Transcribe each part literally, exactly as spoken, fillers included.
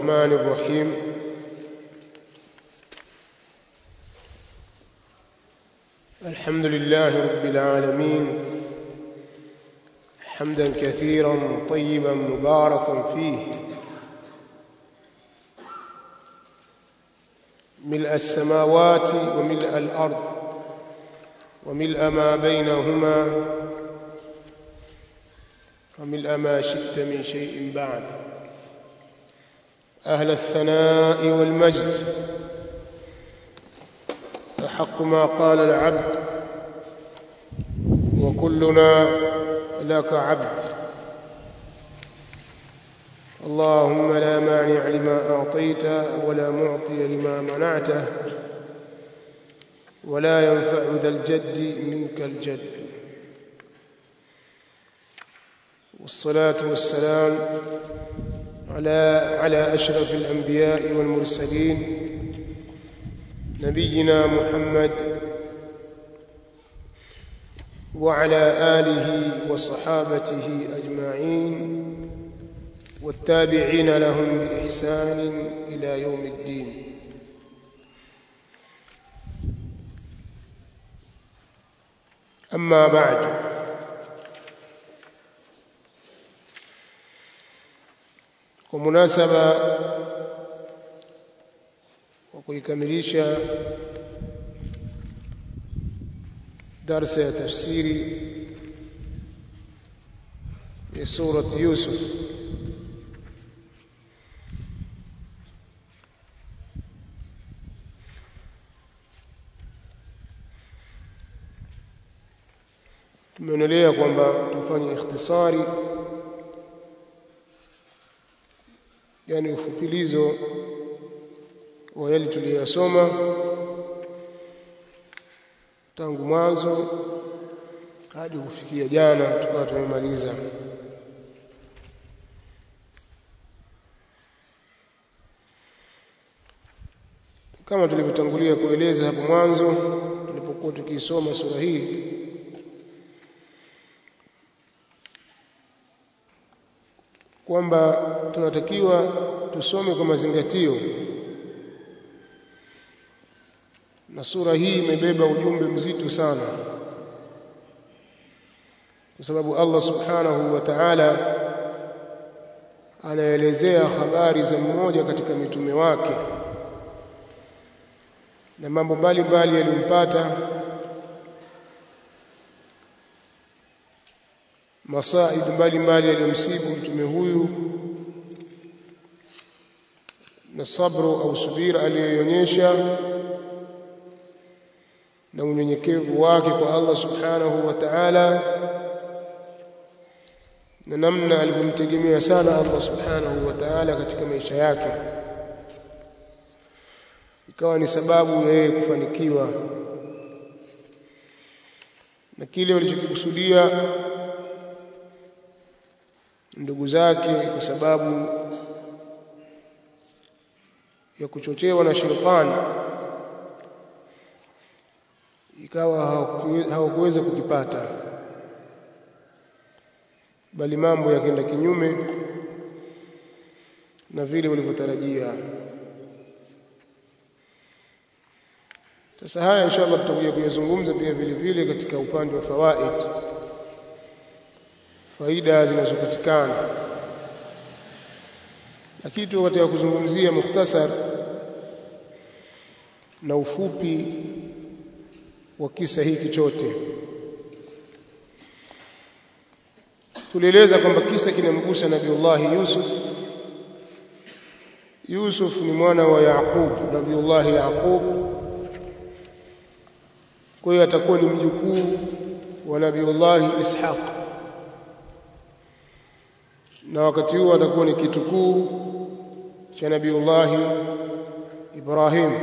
الرحمن الرحيم الحمد لله رب العالمين حمدا كثيرا طيبا مباركا فيه ملء السماوات وملء الأرض وملء ما بينهما وملء ما شئت من شيء بعد أهل الثناء والمجد أحق ما قال العبد وكلنا لك عبد اللهم لا مانع لما أعطيت ولا معطي لما منعته ولا ينفع ذا الجد منك الجد والصلاة والسلام على على أشرف الأنبياء والمرسلين نبينا محمد وعلى آله وصحابته أجمعين والتابعين لهم بإحسان إلى يوم الدين. أما بعد، ومناسبة وكيكمليشا درس تفسيري لسورة يوسف tumeonelea kwamba tufanye ikhtisari, yani ufupilizo wa yale tuliyosoma tangu mwanzo hadi kufikia jana tukawa tumemaliza. Kama tulivyotangulia kueleza hapo mwanzo tulipokuwa tukisoma sura hii, kwamba tunatakiwa tusome kwa mazingatio, na sura hii imebeba ujumbe mzito sana, kwa sababu Allah subhanahu wa ta'ala anaelezea habari za mmoja katika mitume wake na mambo mbalimbali yaliyompata, masaid mbalimbali yaliyomsibu mtume huyu, na sabru au subira aliyoonyesha na unyenyekevu wake kwa Allah subhanahu wa ta'ala, na namna alivyomtegemea sana Allah subhanahu wa ta'ala katika maisha yake, ikawa ni sababu ya yeye kufanikiwa na kile walichokikusudia ndugu zake, kwa sababu ya kuchochewa na shetani ikawa hawakuweza kukipata, bali mambo yakaenda kinyume na vile walivyotarajia. Sasa haya inshallah tutakuja kuyazungumza pia vile vile katika upande wa fawaid, faida zinazopatikana, lakini tu katika kuzungumzia mukhtasar na ufupi wa kisa hiki chote. Tulieleza kwamba kisa kinamgusa Nabiiullah Yusuf. Yusuf ni mwana wa Yaqub, Nabiiullah Yaqub, kwa hiyo atakuwa ni mjukuu wa Nabiiullah Ishaq, na wakati huo atakuwa ni kitukuu cha Nabiiullah Ibrahim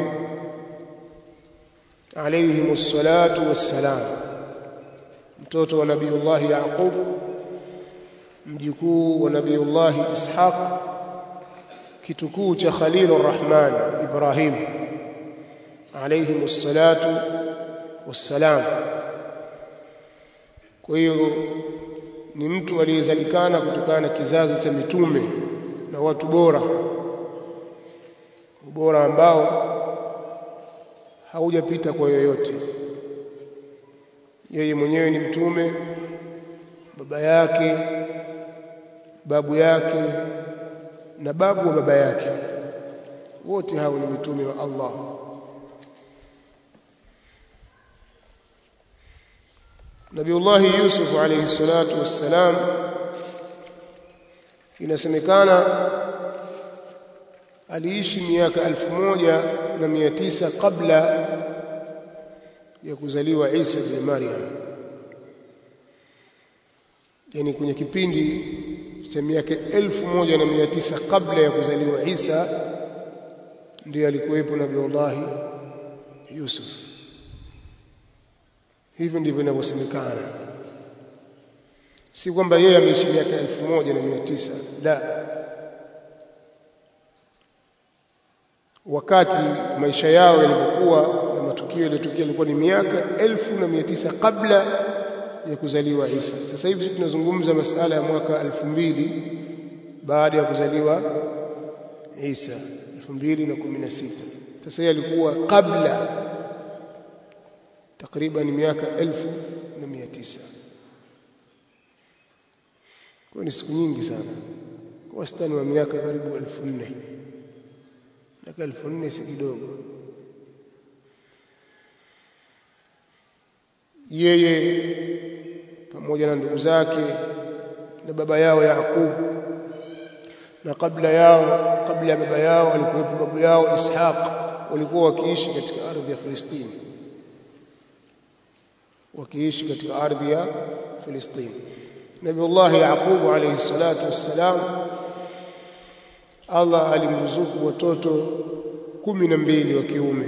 alayhi salatu wassalam, mtoto wa Nabiiullah Yaqub, mjukuu wa Nabiiullah Ishaq, kitukuu cha Khalilur Rahman Ibrahim alayhi salatu wassalam. Kwa hiyo ni mtu aliyezalikana kutokana na kizazi cha mitume na watu bora ubora ambao haujapita kwa yoyote. Yeye mwenyewe ni mtume, baba yake, babu yake na babu wa baba yake, wote hao ni mitume wa Allah. Nabiullah Yusuf alayhi salatu wassalam, inasemekana aliishi miaka elfu moja na mia tisa kabla ya kuzaliwa Isa bin Maryam. Yani kwenye kipindi cha miaka elfu moja na mia tisa kabla ya kuzaliwa Isa ndiye alikuwepo Nabiullah Yusuf. Hivyo ndivyo inavyosemekana, si kwamba yeye ameishi miaka elfu moja na mia tisa, la. Wakati maisha yao yalipokuwa na matukio yaliyotukia ilikuwa ni miaka elfu na mia tisa kabla ya kuzaliwa Isa. Sasa hivi tunazungumza masala ya mwaka elfu mbili baada ya kuzaliwa Isa, elfu mbili na kumi na sita. Sasa yeye alikuwa kabla takriban miaka elfu na mia tisa. Kwa ni siku nyingi sana, kwa wastani wa miaka karibu elfu nne. Miaka elfu nne si kidogo. Yeye pamoja na ndugu zake na baba yao Yaqub, na kabla yao kabla ya baba yao alikuwepo babu yao Ishaq, walikuwa wakiishi katika ardhi ya Palestina, wakiishi katika ardhi ya Palestina. Nabiullah Yaqub alayhi salatu wassalam, Allah alimruzuku watoto kumi na mbili wa kiume.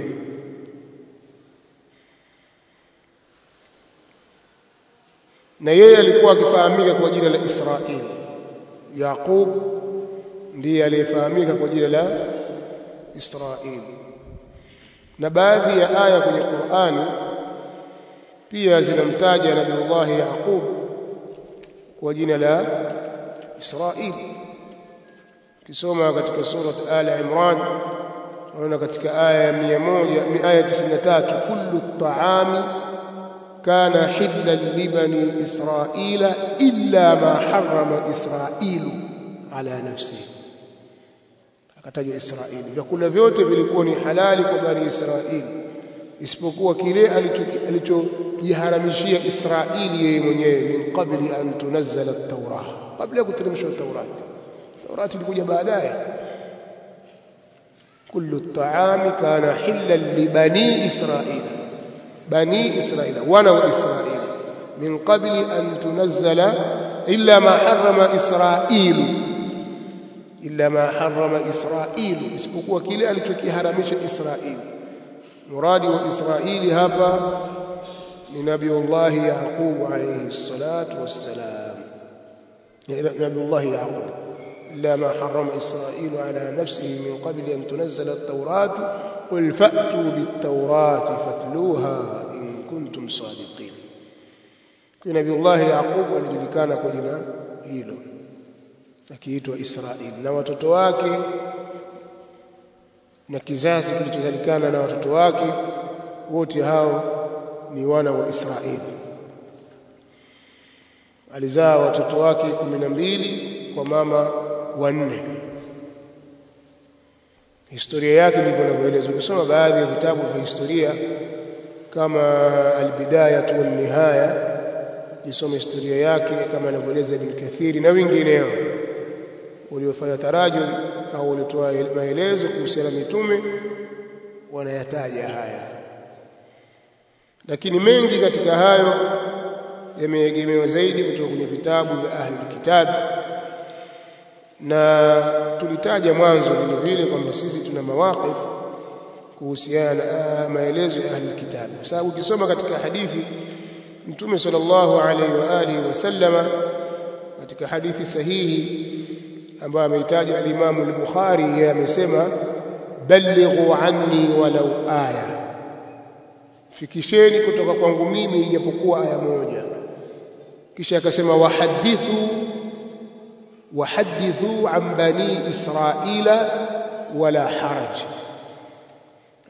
Na yeye alikuwa akifahamika kwa jina la Israeli. Yaqub ndiye aliyefahamika kwa jina la Israeli. Na baadhi ya aya kwenye Qur'ani pia zinamtaja Nabiullah Yaqub kwa jina la Israeli. Kisoma katika sura Al-Imran tunaona katika aya ya mia moja aya tisini na tatu, kullu at-ta'ami kana hillan li bani Israila illa ma harrama Israilu ala nafsihi. Akatajwa Israeli, vyakula vyote vilikuwa ni halali kwa bani Israili isipokuwa kile alichojiharamishia Israili yeye mwenyewe, min qabli an tunazzala at-Taurah, kabla ya kuteremshwa Taurati. Taurati ilikuja baadaye. kullu at-ta'ami kana hillan li bani Israila, bani Israila, wana wa Israili, min qabli an tunazzala illa ma harrama Israilu, illa ma harrama Israilu, isipokuwa kile alichokiharamisha Israili. Muradi wa Israili hapa ni Nabiullah Yaqub alayhi salatu wassalam. Nabiullah Yaqub, illa ma harrama Israilu ala nafsihi min qabli an tunazzala at-Tawrat qul fa'tu bit-Tawrati fatluha in kuntum sadiqin. Kwa Nabiullah Yaqub alijulikana kwa jina hilo, akiitwa Israili, na watoto wake na kizazi kilichozalikana na watoto wake wote hao ni wana wa Israili. Alizaa watoto wake kumi na mbili kwa mama wanne. Historia yake ndivyo inavyoelezwa. Ukisoma baadhi ya vitabu vya historia kama Al-Bidayah wal-Nihaya, nisome historia yake kama anavyoeleza Ibn Kathir na wengineo waliofanya tarajum au walitoa maelezo kuhusiana na mitume, wanayataja haya. Lakini mengi katika hayo yameegemewa zaidi kutoka kwenye vitabu vya ahli kitab, na tulitaja mwanzo vile vile kwamba sisi tuna mawaqif kuhusiana na maelezo ya ahli kitab, kwa sababu ukisoma katika hadithi Mtume sallallahu alaihi wa alihi wasallama katika hadithi sahihi ambayo ameitaja al-Imam al-Bukhari, yeye amesema ballighu anni walau aya, fikisheni kutoka kwangu mimi ijapokuwa aya moja. Kisha akasema wahadithu wahadithu an bani Israila wala haraj,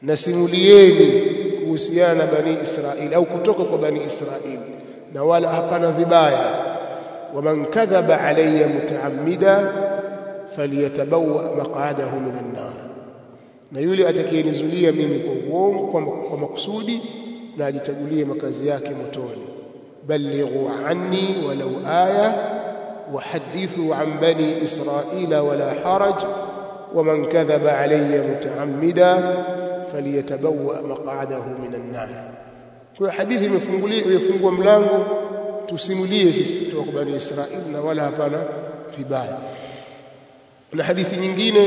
nasimulieni kuhusiana na bani Israili au kutoka kwa bani Israili na wala hapana vibaya. Waman kadhaba alayya mutaammida falyatabawa maq'adahu minan nar, na yule atakayenizulia mimi kwa uongo kwa makusudi na ajichagulie makazi yake motoni. Ballighu anni walau aya وحدثوا عن بني إسرائيل ولا حرج ومن كذب علي متعمدا فليتبوأ مقعده من النار. kwa hadithi imefungulia imefungua mlango tusimulie sisi kutoka kwa bani Israili na wala hapana vibaya. Na hadithi nyingine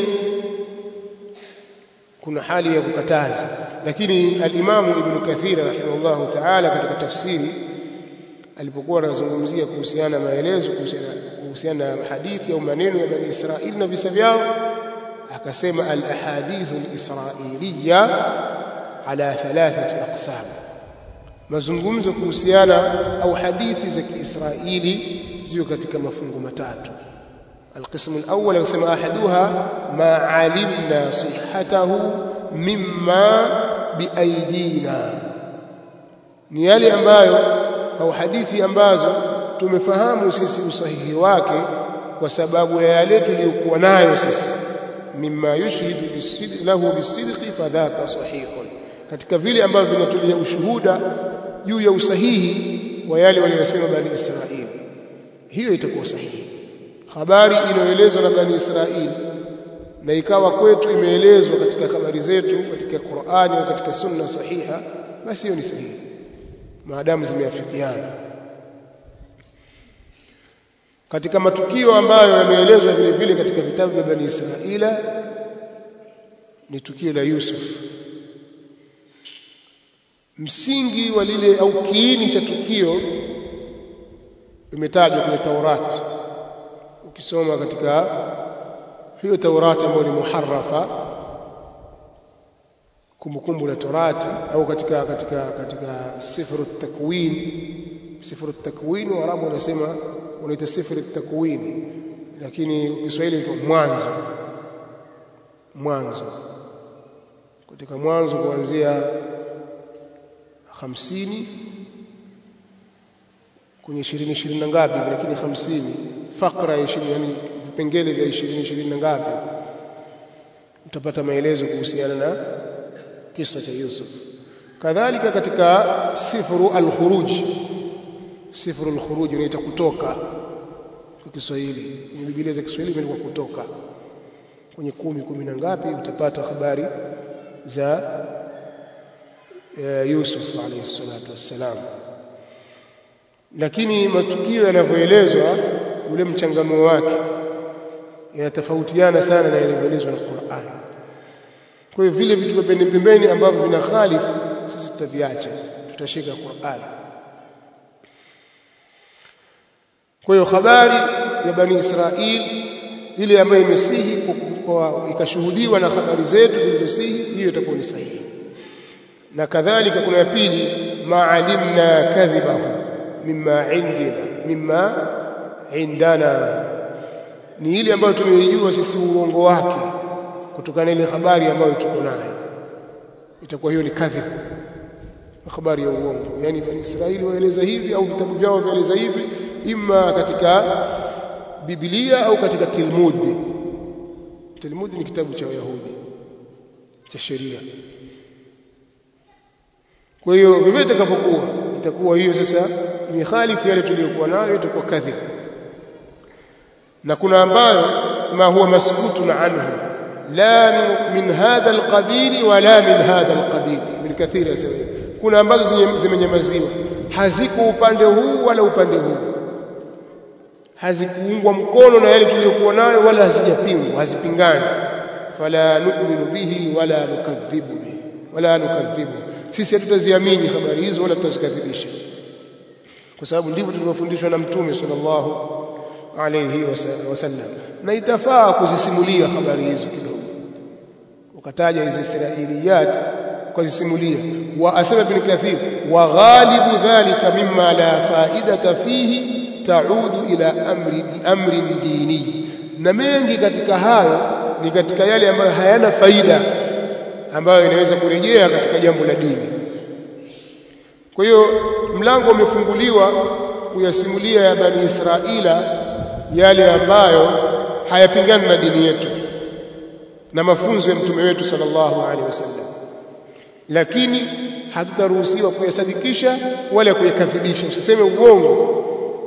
kuna hali ya kukataza, lakini al-Imam Ibn Kathir rahimahullah ta'ala katika tafsiri alipokuwa anazungumzia kuhusiana maelezo kuhusiana kuhusiana na hadithi au maneno ya bani Israili na visa vyao, akasema al-ahadithu al-israiliyya ala thalathati aqsam, mazungumzo kuhusiana au hadithi za Kiisraili zio katika mafungu matatu. القسم الأول يسمى أحدها ما علمنا صحته مما بأيدينا, ni yale ambayo au hadithi ambazo tumefahamu sisi usahihi wake kwa sababu ya yale tuliyokuwa nayo sisi. Mimma yushhidu bisidqi lahu bisidqi fadhaka sahihun, katika vile ambavyo vinatulia ushuhuda juu ya usahihi wa yale waliyosema bani Israili, hiyo itakuwa sahihi. Habari inayoelezwa na bani Israili na ikawa kwetu imeelezwa katika habari zetu katika Qur'ani au katika sunna sahiha, basi hiyo ni sahihi maadamu zimeafikiana. Katika matukio ambayo yameelezwa vile vile katika vitabu vya bani Israili ni tukio la Yusuf. Msingi wa lile au kiini cha tukio imetajwa kwenye Taurati. Ukisoma katika hiyo Taurati ambayo ni muharrafa, kumbukumbu la Taurati, au katika katika katika sifru at-takwin, sifru at-takwin wa Arabu wanasema unaita sifru at-takwin, lakini Kiswahili ni mwanzo. Mwanzo katika mwanzo kuanzia hamsini kwenye ishirini ishirini na ngapi, lakini hamsini fakra ishirini, yani vipengele vya ishirini ishirini na ngapi, utapata maelezo kuhusiana na kisa cha Yusuf. Kadhalika katika sifru al-Khuruj, sifru al-Khuruj inaitwa kutoka kwa Kiswahili, kwenye Biblia za Kiswahili imeandikwa kutoka. Kwenye kumi kumi na ngapi utapata habari za Yusuf alayhi salatu wassalam. Lakini matukio yanavyoelezwa, ule mchanganuo wake yanatofautiana sana na yanavyoelezwa na Qur'an. Kwa hiyo vile vitu pembeni pembeni ambavyo vina khalifu sisi tutaviacha, tutashika Qur'an. Kwa hiyo habari ya bani Israili ile ambayo imesihi kwa ikashuhudiwa na habari zetu zilizosihi, hiyo itakuwa ni sahihi. Na kadhalika kuna ya pili, ma'alimna kadhibahu mimma indina mimma indana, ni ile ambayo tumeijua sisi uongo wake kutokana ile habari ambayo tuko nayo, itakuwa hiyo ni kadhib, habari ya uongo. Yani bani Israili waeleza hivi au vitabu vyao vyaeleza hivi, imma katika Biblia au katika Talmud. Talmud ni kitabu cha Wayahudi cha sheria. Kwa hiyo vile itakavyokuwa itakuwa hiyo sasa imehalifu yale tuliyokuwa nayo, itakuwa kadhib. Na kuna ambayo ma huwa maskutun anhu la min, min hadha alqabil wala min hadha alqabil. Ibn Kathir yasema kuna ambazo zimenyamaziwa, haziko upande huu wala upande huu, hazikuungwa mkono na yale tuliyokuwa nayo wala hazijapingwa, hazipingani. Fala nu'minu bihi wala nukadhibu bihi wala nukadhibu, sisi hatutaziamini habari hizo wala tutazikadhibisha, kwa sababu ndivyo tulivyofundishwa na Mtume sallallahu alayhi wasallam. Na itafaa kuzisimulia habari hizo kidogo, ukataja hizo Israiliyat kuzisimulia. Wa asema Ibn Kathir, wa ghalibu dhalika mimma la faidata fihi ta'udu ila amri amri dini, na mengi katika hayo ni katika yale ambayo hayana faida ambayo inaweza kurejea katika jambo la dini. Kwa hiyo mlango umefunguliwa kuyasimulia ya Bani Israila yale ambayo hayapingani na dini yetu na mafunzo ya mtume wetu sallallahu alaihi wasallam, lakini hatutaruhusiwa kuyasadikisha wala kuyakadhibisha, usiseme uongo.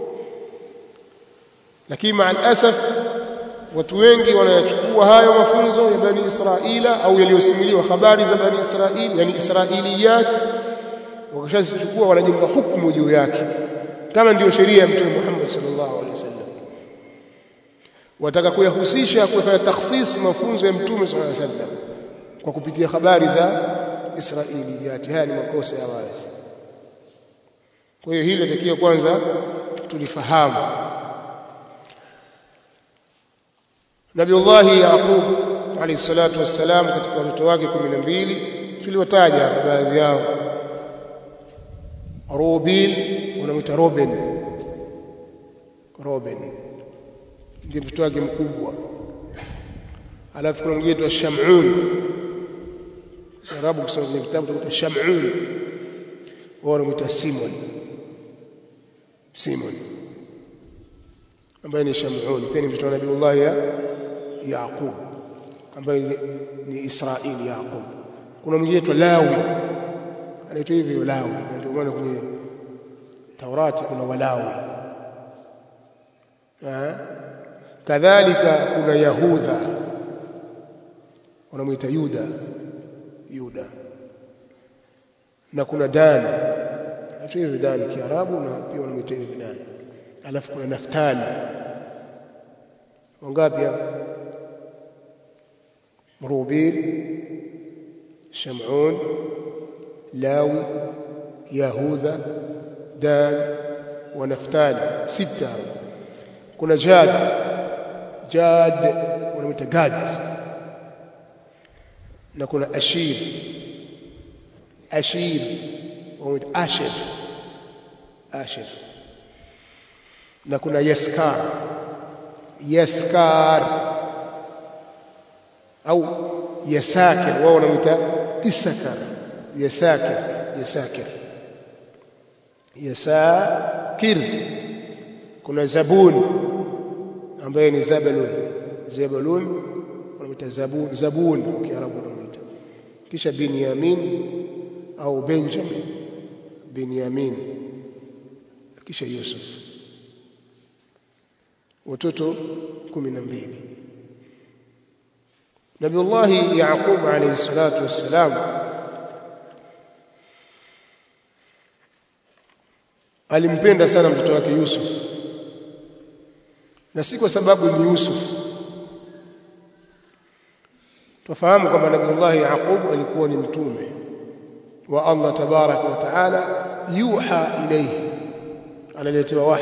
Lakini maalasaf watu wengi wanayachukua hayo mafunzo ya Bani Israila au yaliyosimuliwa habari za Bani Israili, yani Israiliyat, wakishazichukua wanajenga hukumu juu yake kama ndiyo sheria ya mtume Muhammad sallallahu alaihi wasallam. Wataka kuyahusisha kufanya takhsis mafunzo ya mtume sallallahu alaihi wasallam kwa kupitia habari za Israiliyat. Haya ni makosa ya wazi. Kwa hiyo hili latakiwa kwanza tulifahamu. Nabiullahi Yaqub alayhi salatu wassalam katika watoto wake kumi na mbili tuliwataja baadhi yao. Rubil wanamuita Ruben, Ruben ndiye mtoto wake mkubwa. Alafu kuna mwingine wa Shamun, Arabu kusoma kwenye kitabu tunaita Shamun, wao wanamuita Simon, Simon ambaye ni Shamun, pia ni mtoto wa Nabiullah ya Yaqub ambaye ni Israili Yaqub. Kuna mwingine wa Lawi anaitwa hivi Lawi, ndio maana kwenye Taurati kuna Walawi. Eh, kadhalika kuna Yahudha wanamuita Yuda, Yuda. Na kuna Dan, anaitwa hivi Dan Kiarabu na pia wanamuita hivi Dan. Alafu kuna Naftali. Wangapi hapa? Rubil, Shamun, Lawi, Yahudha, Dan wa Naftali, sita. Kuna Jad, Jad wanamuita Gad. Na kuna Ashir, Ashir wanamuita Ashir, Ashir. Na kuna Yaskar, Yaskar au Yasakir, wao wanamuita Isakar, Yasakir, Yasakir, Yasakir. Kuna Zabun ambaye ni Zabalun, Zabalun wanamuita Zabun, Zabun kwa Kiarabu wanamuita. Kisha Binyamin au Benjamin, Binyamin. Kisha Yusuf. Watoto kumi na mbili. Nabiullah Yaqub alayhi salatu wassalam alimpenda sana mtoto wake Yusuf, na si kwa sababu ni Yusuf. Tufahamu kwamba Nabiullah Yaqub alikuwa ni mtume wa Allah tabaraka wa taala, yuha ilayhi, analetewa wahi.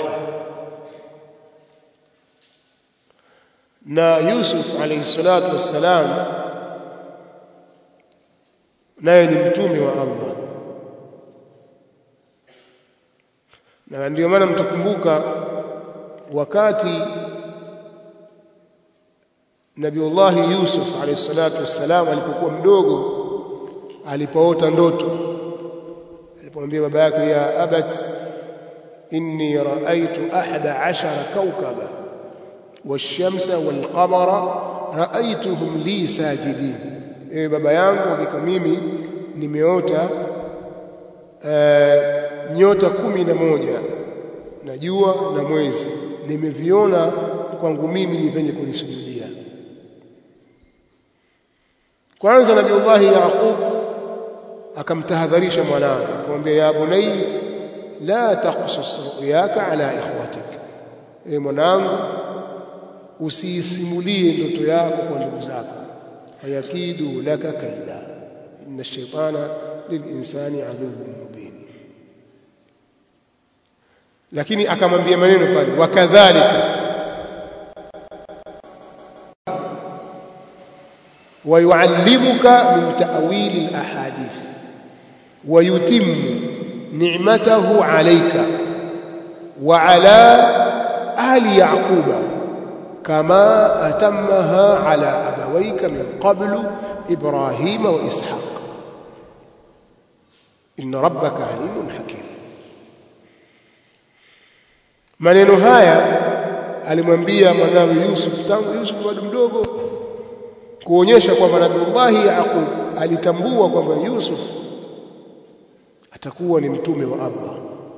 Na Yusuf alayhi salatu wassalam naye ni mtume wa Allah, na ndio maana mtakumbuka wakati Nabiullah Yusuf alayhi salatu wassalam alipokuwa mdogo, alipoota ndoto, alipomwambia baba yake, ya abat inni raaitu ahada ashara kawkaba washamsa walqamara raaituhum li sajidin. Ewe baba yangu, hakika mimi nimeota uh, nyota kumi na moja na jua na mwezi, nimeviona kwangu mimi ni venye kunisujudia. Kwanza Nabiullah Yaqub akamtahadharisha mwanawe, akamwambia, ya bunayya la taqsus ru'yaka ala ikhwatik, e mwanangu, usisimulie ndoto yako kwa ndugu zako, fayakidu laka kaida inna ash-shaytana lilinsani aduwwun mubin. Lakini akamwambia maneno pale, wakadhalika wa yuallimuka min ta'wil al-ahadith wa yutimmu ni'matahu alayka wa ala ahli yaquba kama atammaha ala abawayka min qablu Ibrahima wa Ishaq inna rabbaka alimun hakim. Maneno haya alimwambia mwanawe Yusuf tangu Yusuf bado mdogo, kuonyesha kwamba Nabii Yaqub alitambua kwamba Yusuf atakuwa ni mtume wa Allah.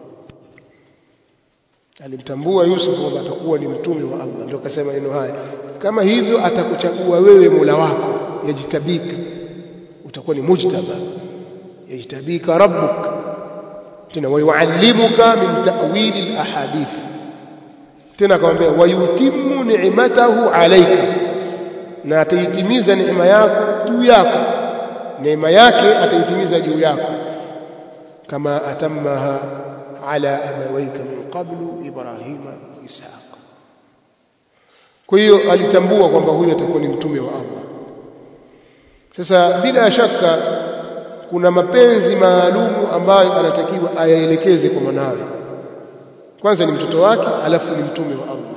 Alimtambua Yusuf kwamba atakuwa ni mtume wa Allah, ndio akasema neno haya, kama hivyo atakuchagua wewe Mola wako, yajitabika, utakuwa ni mujtaba, yajitabika rabbuk, tena wayuallimuka min ta'wili alahadith, tena akamwambia wayutimmu ni'matahu alayka, na ataitimiza neema yako juu yako, neema yake ataitimiza juu yako, kama atammaha ala abawayka min qablu Ibrahima wa Ishaq. Kwa hiyo alitambua kwamba huyo atakuwa ni mtume wa Allah. Sasa bila shaka kuna mapenzi maalumu ambayo anatakiwa ayaelekeze kwa mwanawe. Kwanza ni mtoto wake, alafu ni mtume wa Allah.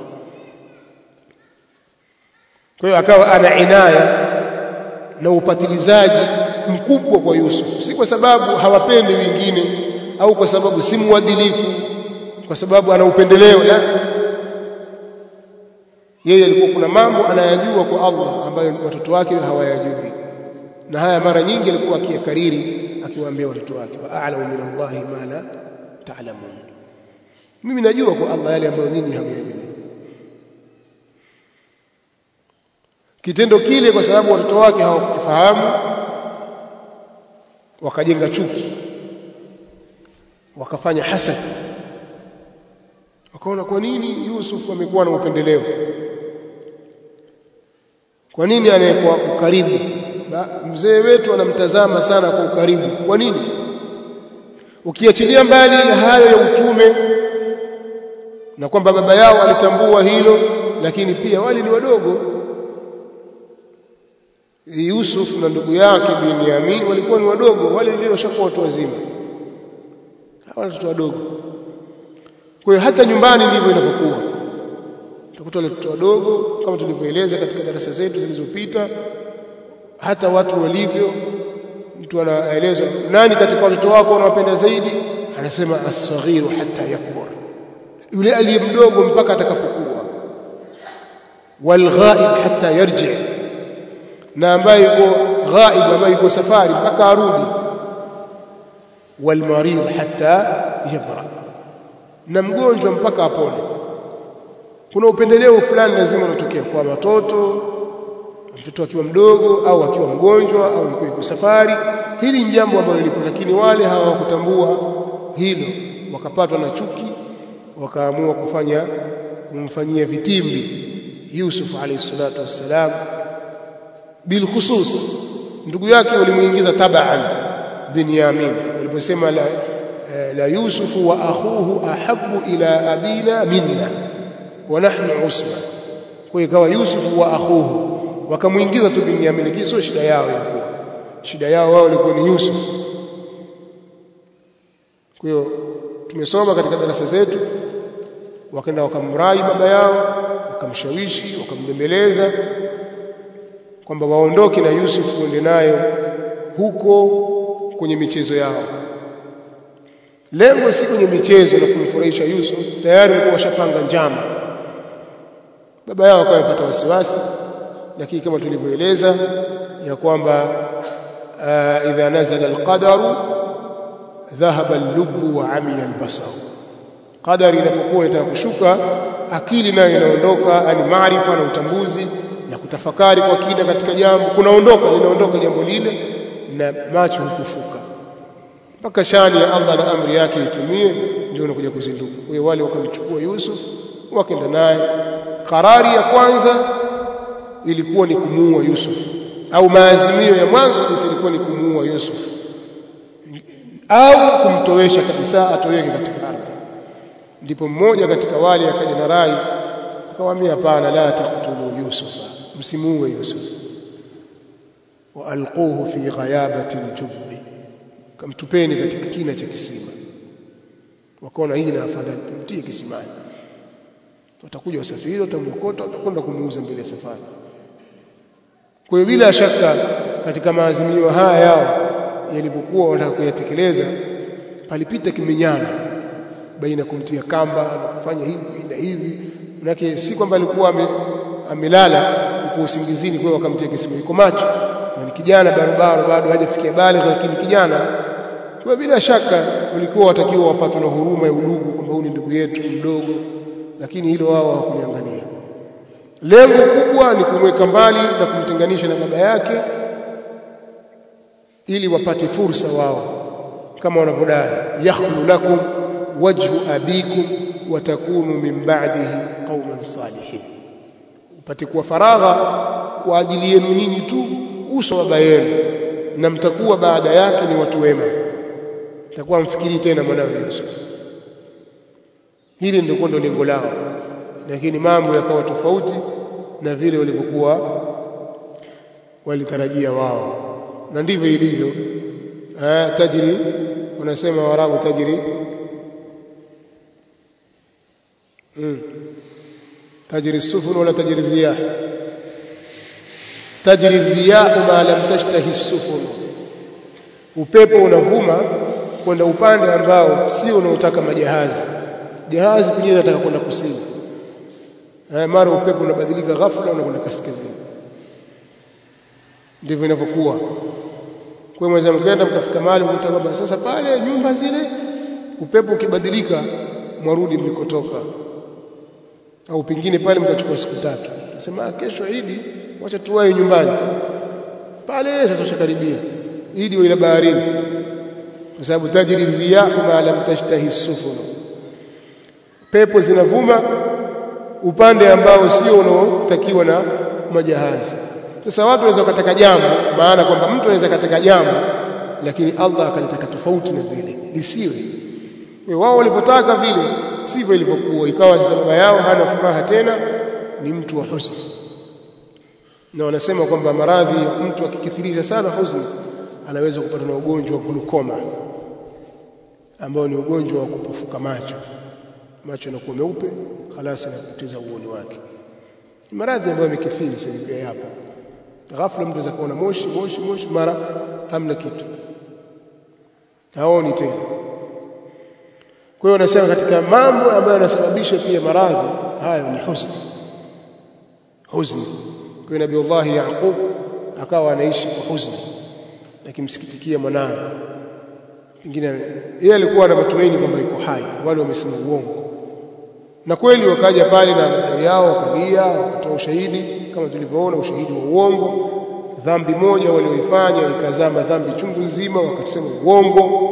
Kwa hiyo akawa ana inaya na upatilizaji mkubwa kwa Yusuf, si kwa sababu hawapendi wengine au kwa sababu si mwadilifu, kwa sababu ana upendeleo. La, yeye alikuwa kuna mambo anayajua kwa Allah ambayo watoto wake hawayajui, na haya mara nyingi alikuwa akiyakariri akiwaambia watoto wake, wa a'lamu min Allahi ma la ta'lamun, mimi najua kwa Allah yale ambayo nyinyi hamyajui. Kitendo kile kwa sababu watoto wake hawakufahamu, wakajenga chuki, wakafanya hasad, wakaona kwa nini Yusuf amekuwa na upendeleo, kwa nini anayekuwa ukaribu, mzee wetu anamtazama sana kwa ukaribu, kwa nini? Ukiachilia mbali na hayo ya utume na kwamba baba yao alitambua hilo, lakini pia wale ni wadogo. Yusuf na ndugu yake Binyamin walikuwa ni wadogo, wale ndio washakuwa watu wazima, hawa watoto wadogo. Kwa hiyo hata nyumbani ndivyo inapokuwa, utakuta watoto wadogo kama tulivyoeleza katika darasa zetu zilizopita, hata watu walivyo. Mtu anaelezwa nani katika watoto wako unawapenda zaidi, anasema as-saghiru hatta yakbur, yule aliye mdogo mpaka atakapokuwa, wal ghaib hatta yarji, na ambaye yuko ghaib, ambaye yuko safari mpaka arudi, wal marid hatta yabra, na mgonjwa mpaka apone. Kuna upendeleo fulani lazima unatokea kwa watoto, mtoto akiwa mdogo au akiwa mgonjwa au akiwa yuko safari. Hili ni jambo ambalo lipo, lakini wale hawakutambua hilo, wakapatwa na chuki, wakaamua kufanya kumfanyia vitimbi Yusuf alayhi salatu wassalam. Bil khusus ndugu yake walimuingiza tabaan Binyamin, waliposema la, la Yusuf wa akhuhu ahabbu ila abina minna wa nahnu usba. Kwa hiyo ikawa Yusuf wa akhuhu, wakamuingiza tu Binyamin, lakini sio shida yao ilikuwa, shida yao wao ilikuwa ni Yusuf. Kwa hiyo tumesoma katika darasa zetu, wakaenda wakamrai baba yao, wakamshawishi, wakambembeleza kwamba waondoke na Yusuf waende naye huko kwenye michezo yao. Lengo si kwenye michezo na kumfurahisha Yusuf, tayari walikuwa washapanga njama. Baba yao akawa amepata wasiwasi, lakini kama tulivyoeleza ya kwamba uh, idha nazala alqadaru dhahaba al-lubbu wa amiya al-basar, qadari inapokuwa inataka kushuka, akili nayo inaondoka, yani maarifa na utambuzi na kutafakari kwa kina katika jambo kunaondoka, linaondoka jambo lile, na macho hukufuka mpaka shani ya Allah na amri yake itimie, ndio unakuja kuzinduka. Kwa hiyo wale wakamchukua Yusuf wakaenda naye. Karari ya kwanza ilikuwa ni kumuua Yusuf, au maazimio ya mwanzo kabisa ilikuwa ni kumuua Yusuf au kumtowesha kabisa, atoweke katika ardhi. Ndipo mmoja katika wale akaja na rai, akamwambia hapana, la taqtulu Yusuf, msimuue Yusuf, wa alquhu fi ghayabati al-jubbi, kamtupeni katika kina cha kisima. Wakaona hii na afadhali tumtie kisimani, watakuja wasafiri, watamwokota, watakwenda kumuuza mbele ya safari. Kwa hiyo bila shaka katika maazimio haya yao yalipokuwa wanataka kuyatekeleza, palipita kimenyana baina kumtia kamba na kufanya hivi na hivi. Manake si kwamba alikuwa amelala kwa usingizini kwa wakamtia kisimu, yuko macho na ni kijana barabara bado hajafikia baligh, lakini kijana. Kwa bila shaka walikuwa watakiwa wapatwe na huruma ya udugu kwamba huyu ni ndugu yetu mdogo, lakini hilo wao hawakuliangalia. Lengo kubwa ni kumweka mbali na kumtenganisha na baba yake ili wapate fursa wao, kama wanavyodai yakhlu lakum wajhu abikum wa takunu min ba'dihi qauman salihin, upate kuwa faragha kwa ajili yenu nyinyi tu uso wa baba yenu, na mtakuwa baada yake ni watu wema, mtakuwa mfikiri tena mwanawe Yusuf. Hili ndio ndio lengo lao, lakini mambo yakawa tofauti na vile walivyokuwa walitarajia wao, na ndivyo ilivyo. Ah, tajri, unasema Waarabu tajri mm. tajri sufun wala tajri riyah? Tajri riyah ma lam tashtahi sufun, upepo unavuma kwenda upande ambao sio unaotaka majahazi. Jahazi pengine linataka kwenda kusini, eh, mara upepo unabadilika ghafla unakwenda kaskazini. Ndivyo inavyokuwa. Kwa mweza mkenda mkafika mahali mkutaba sasa pale nyumba zile, upepo ukibadilika mwarudi mlikotoka, au pengine pale mkachukua siku tatu, nasema kesho Idi wacha tuwae nyumbani pale. Sasa ushakaribia Idi wa ila baharini, kwa sababu tajri riyah ma lam tashtahi sufun, pepo zinavuma upande ambao sio unaotakiwa na majahazi. Sasa watu wanaweza kutaka jambo, maana kwamba mtu anaweza kutaka jambo lakini Allah akalitaka tofauti na vile lisiwe. Kwa wao walipotaka vile sivyo ilivyokuwa, ikawa sababu yao hana furaha tena, ni mtu wa huzuni. Na wanasema kwamba maradhi mtu akikithirisha sana huzuni anaweza kupata na ugonjwa wa glaucoma, ambao ni ugonjwa wa kupofuka macho, macho yanakuwa meupe خلاص anapoteza uoni wake. Ni maradhi ambayo yamekithiri sasa hapa. Ghafla mtu akaona moshi moshi moshi, mara hamna kitu, haoni tena. Kwa hiyo wanasema katika mambo ambayo yanasababisha pia maradhi hayo ni huzuni, huzuni. Kwa Nabii Allah Yaqub akawa anaishi kwa huzuni, akimsikitikia mwanae. Pengine yeye alikuwa na matumaini kwamba yuko hai, wale wamesema uongo, na kweli wakaja pale na madai yao, wakalia, wakatoa ushahidi kama tulivyoona, ushahidi wa uongo. Dhambi moja walioifanya ikazama dhambi chungu nzima, wakasema uongo.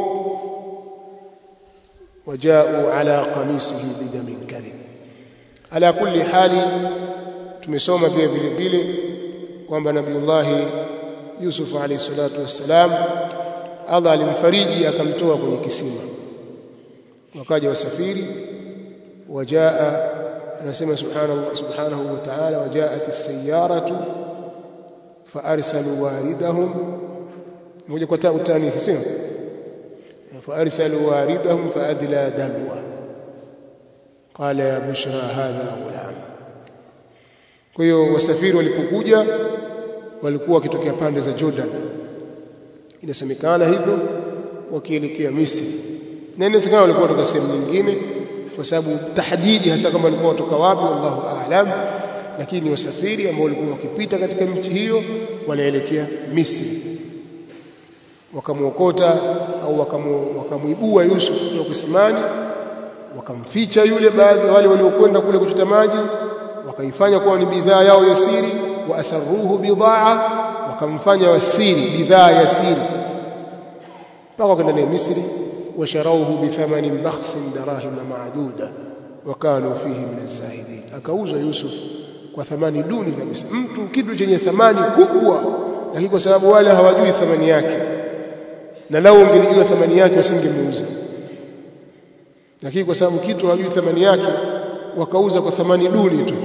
Wajao ala qamisihi bidamin kadhib. Ala kulli hali, tumesoma pia vile vile kwamba Nabiullah Yusuf alayhi salatu wassalam Allah alimfariji akamtoa kwenye kisima, wakaja wasafiri. Wajaa, anasema subhanallah subhanahu wa ta'ala, wajaat as-sayyaratu faarsalu waridahum, moja kwa taa utani sio, faarsalu waridahum faadla dalwa qala ya bushra hadha ghulam. Kwa hiyo wasafiri walipokuja walikuwa wakitokea pande za Jordan, inasemekana hivyo, wakielekea Misri, na inasemekana walikuwa kutoka sehemu nyingine, kwa sababu tahdidi hasa kama walikuwa kutoka wapi wallahu aalam, lakini wasafiri ambao walikuwa wakipita katika nchi hiyo wanaelekea Misri. Wakamuokota au wakamuibua Yusuf kutoka kisimani, wakamficha yule baadhi wale waliokwenda kule kuchota maji, wakaifanya kuwa ni bidhaa yao ya siri. Wa asarruhu bidhaa, wakamfanya wasiri, bidhaa ya siri, mpaka kwenda Misri. Washarauhu bithamanin bakhsin darahima ma'duda wa kanu fihi min az-zahidin, akauzwa Yusuf kwa thamani duni kabisa. Mtu kitu chenye thamani kubwa, lakini kwa sababu wale hawajui thamani yake, na lao ungelijua thamani yake wasingemuuza, lakini kwa sababu kitu hawajui thamani yake wakauza kwa thamani duni tu.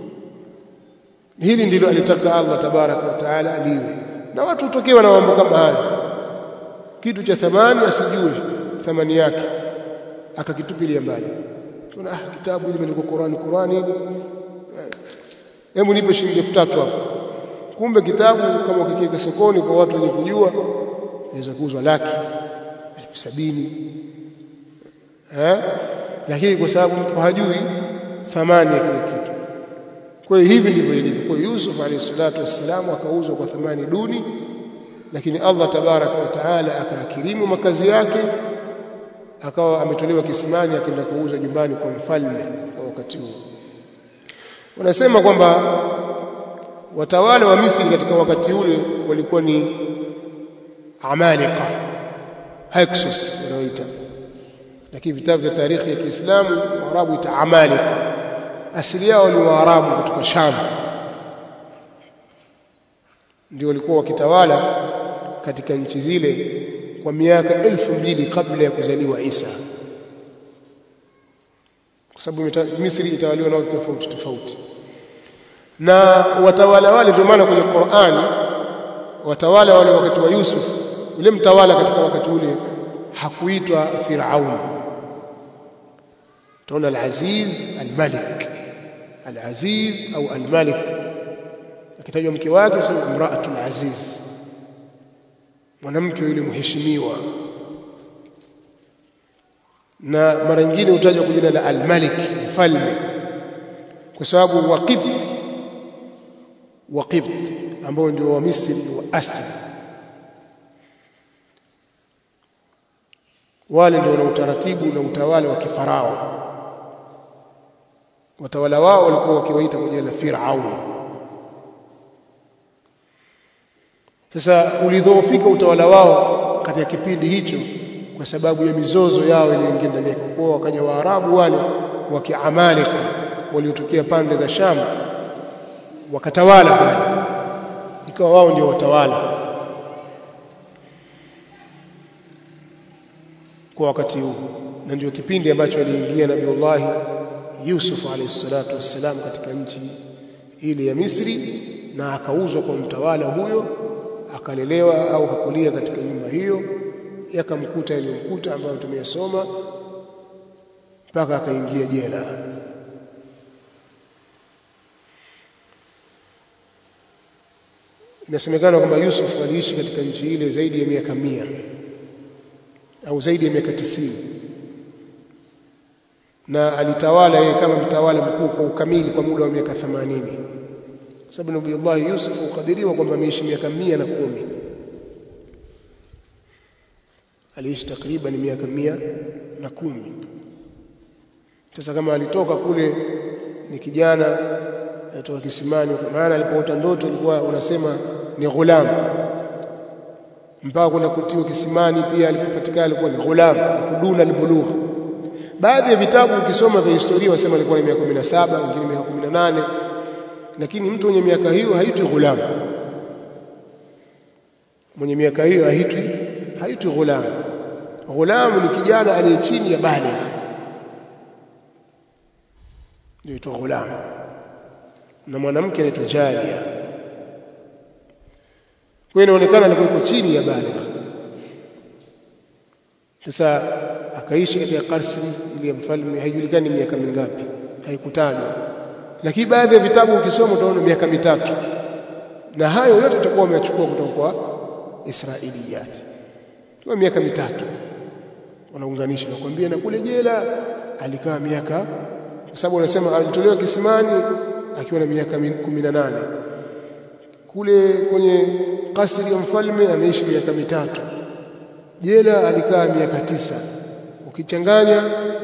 Hili ndilo alitaka Allah tabaraka wa taala aliwe, na watu utokewa na mambo kama haya, kitu cha thamani asijue thamani yake akakitupilia mbali. Tuna ah, kitabu hili ni Qur'ani, Qur'ani hebu nipe shilingi elfu tatu hapo, Kumbe kitabu kama ukikiweka sokoni kwa watu wenye kujua inaweza kuuzwa laki, elfu sabini. Eh? Lakini kwa sababu mtu hajui thamani ya kile kitu. Kwa hiyo hivi ndivyo ilivyo. Kwa Yusuf alayhi salatu wassalam akauzwa kwa thamani duni, lakini Allah tabaraka wa taala akaakirimu makazi yake, akawa ametolewa kisimani akaenda kuuza nyumbani kwa mfalme kwa wakati huo. Wanasema kwamba watawala wa Misri katika wakati ule walikuwa ni Amalika, Hyksos wanaoita, lakini vitabu vya tarikhi ya Kiislamu Waarabu ita Amalika. Asili yao ni Waarabu kutoka Sham, ndio walikuwa wakitawala katika nchi zile kwa miaka elfu mbili kabla ya kuzaliwa Isa, kwa sababu Misri itawaliwa na watu tofauti tofauti. Na watawala wale, ndio maana kwenye Qur'ani watawala wale wakati wa Yusuf, yule mtawala katika wakati ule hakuitwa Firaun, tunaona al-Aziz al-Malik, al-Aziz au al-Malik. Akitajwa mke wake sema imra'atul Aziz, mwanamke yule mheshimiwa. Na mara nyingine hutajwa kwa jina la al-Malik, mfalme, kwa sababu Waqibt Waqibt ambao ndio wa Misri wa asili, wale ndio wana utaratibu na utawala wa kifarao. Watawala wao walikuwa wakiwaita kwa jina la Firaun. Sasa ulidhoofika utawala wao katika kipindi hicho kwa sababu ya mizozo yao iliyoingia ndani yake. Kwa wakaja Waarabu wale wa Kiamalika waliotokea pande za Sham wakatawala pale, ikawa wao ndio watawala kwa wakati huu. Na ndio kipindi ambacho aliingia Nabiiullah Yusuf alayhi salatu wassalam katika nchi ile ya Misri, na akauzwa kwa mtawala huyo, akalelewa au akakulia katika nyumba hiyo, yakamkuta yaliyomkuta ambayo tumeyasoma, mpaka akaingia jela. Inasemekana kwamba Yusuf aliishi katika nchi ile zaidi ya miaka mia au zaidi ya miaka tisini, na alitawala yeye kama mtawala mkuu kwa ukamili kwa muda wa miaka themanini, kwa sababu Nabiiullah Yusuf ukadiriwa kwamba ameishi miaka mia na kumi. Aliishi takriban miaka mia na kumi. Sasa kama alitoka kule ni kijana alitoka kisimani, kwa maana alipoota ndoto ilikuwa unasema ni ghulam, mpaka kuna kutiwa kisimani pia alipopatikana alikuwa ni ghulam, kuduna albulugh. Baadhi ya vitabu ukisoma vya historia wasema alikuwa na miaka kumi na saba, wengine miaka kumi na nane, lakini mtu mwenye miaka hiyo haitwi ghulam. Mwenye miaka hiyo haitwi haitwi ghulam. Ghulam ni kijana aliye chini ya baligh, ndio huitwa ghulam, na mwanamke anaitwa jaria. Kwa hiyo inaonekana alikuwa chini ya baligh. Sasa akaishi katika karsi ile mfalme, haijulikani miaka mingapi, haikutajwa, lakini baadhi ya vitabu ukisoma utaona miaka mitatu, na hayo yote tutakuwa umechukua kutoka kwa Israiliyat. Kwa miaka mitatu wanaunganisha na kuambia, na kule jela alikaa miaka, kwa sababu wanasema alitolewa kisimani akiwa na miaka kumi na nane, kule kwenye kasri ya mfalme ameishi miaka mitatu, jela alikaa miaka tisa, ukichanganya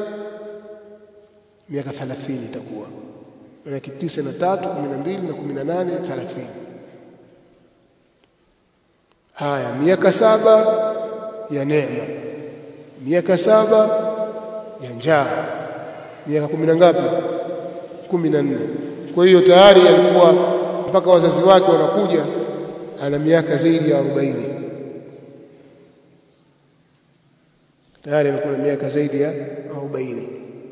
miaka thelathini itakuwa maana tisa na tatu kumi na mbili na kumi na nane thelathini. Haya, miaka saba ya neema, miaka saba ya njaa, miaka kumi na ngapi? kumi na nne. Kwa hiyo tayari alikuwa mpaka wazazi wake wanakuja ana miaka zaidi ya arobaini. Tayari alikuwa na miaka zaidi ya arobaini.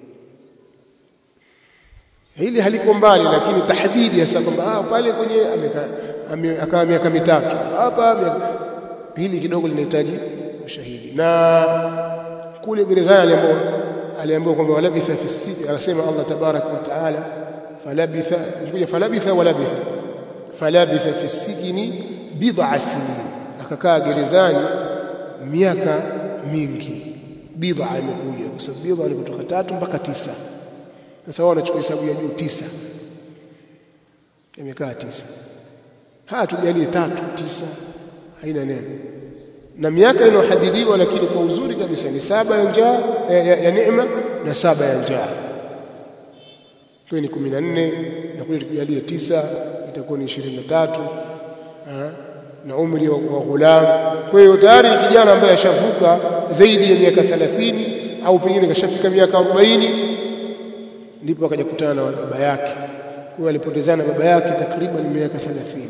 Hili haliko mbali, lakini tahdidi ya kwamba ah pale kwenye akaa miaka mitatu hapa, hili kidogo linahitaji ushahidi. Na kule gerezani aliambiwa aliambiwa kwamba walabitha fi sijni, akasema Allah tabarak wa taala falabitha, kuja falabitha walabitha falabitha fi sijni bid'a sinin, akakaa gerezani miaka mingi. Bid'a imekuja kwa sababu bid'a ni kutoka tatu mpaka tisa. Sasa wao wanachukua hesabu ya juu tisa, imekaa tisa. Haa, tujalie tatu tisa, haina neno. Na miaka inohadidhiwa lakini kwa uzuri kabisa ni saba ya njaa ya, ya, ya neema na saba ya njaa. Kwa ni kumi na nne, na kule tukijalie tisa itakuwa ni ishirini na tatu. Ha? Na umri wa, wa ghulam. Kwa hiyo tayari ni kijana ambaye ashavuka zaidi ya miaka thelathini au pengine kashafika miaka arobaini, ndipo akaja kukutana na baba yake. Kwa hiyo alipotezana baba yake takriban miaka thelathini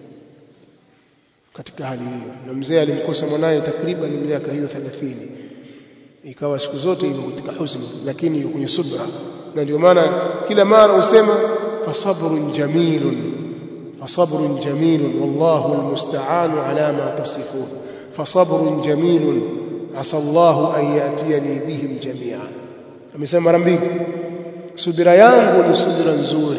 katika hali hiyo, na mzee alimkosa mwanae takriban miaka hiyo thelathini. Ikawa siku zote hivyo katika huzuni, lakini yuko kwenye subra. Na ndio maana kila mara usema fasabrun jamilun fasabrun jamilun wallahu almusta'anu ala ma tasifun. Fasabrun jamilun asa Allahu an yatiyani bihim jami'an. Amesema mara mbili, subira yangu ni subira nzuri,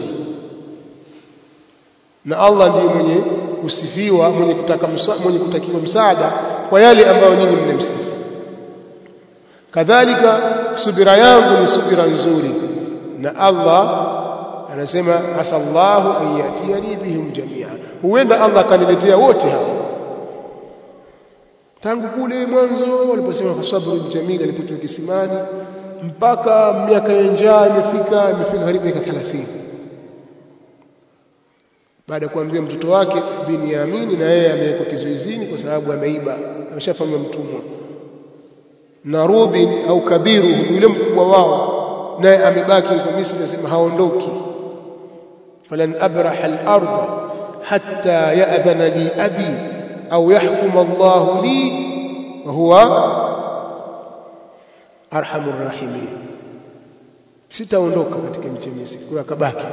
na Allah ndiye mwenye kusifiwa, mwenye kutaka msa, mwenye kutakiwa msaada kwa yale ambayo nyinyi mnamsifu. Kadhalika subira yangu ni subira nzuri, na Allah anasema asallahu an yatiyani bihim jamia. Huenda Allah kaniletea wote hao. Tangu kule mwanzo waliposema fasabru jamil, alipotoka kisimani mpaka miaka ya njaa imefika imefika karibu miaka thelathini. Baada ya kuambia mtoto wake Binyamin, na yeye amewekwa kizuizini kwa sababu ameiba, ameshafanywa mtumwa. Na Rubin au Kabiru, yule mkubwa wao, naye amebaki huko Misri, anasema haondoki. Falan abraha al-ardha hatta ya'dhana li abi au yahkum Allah li wa huwa arhamur rahimin. Sitaondoka katika nchi ya Misri. Kwa hiyo akabaki.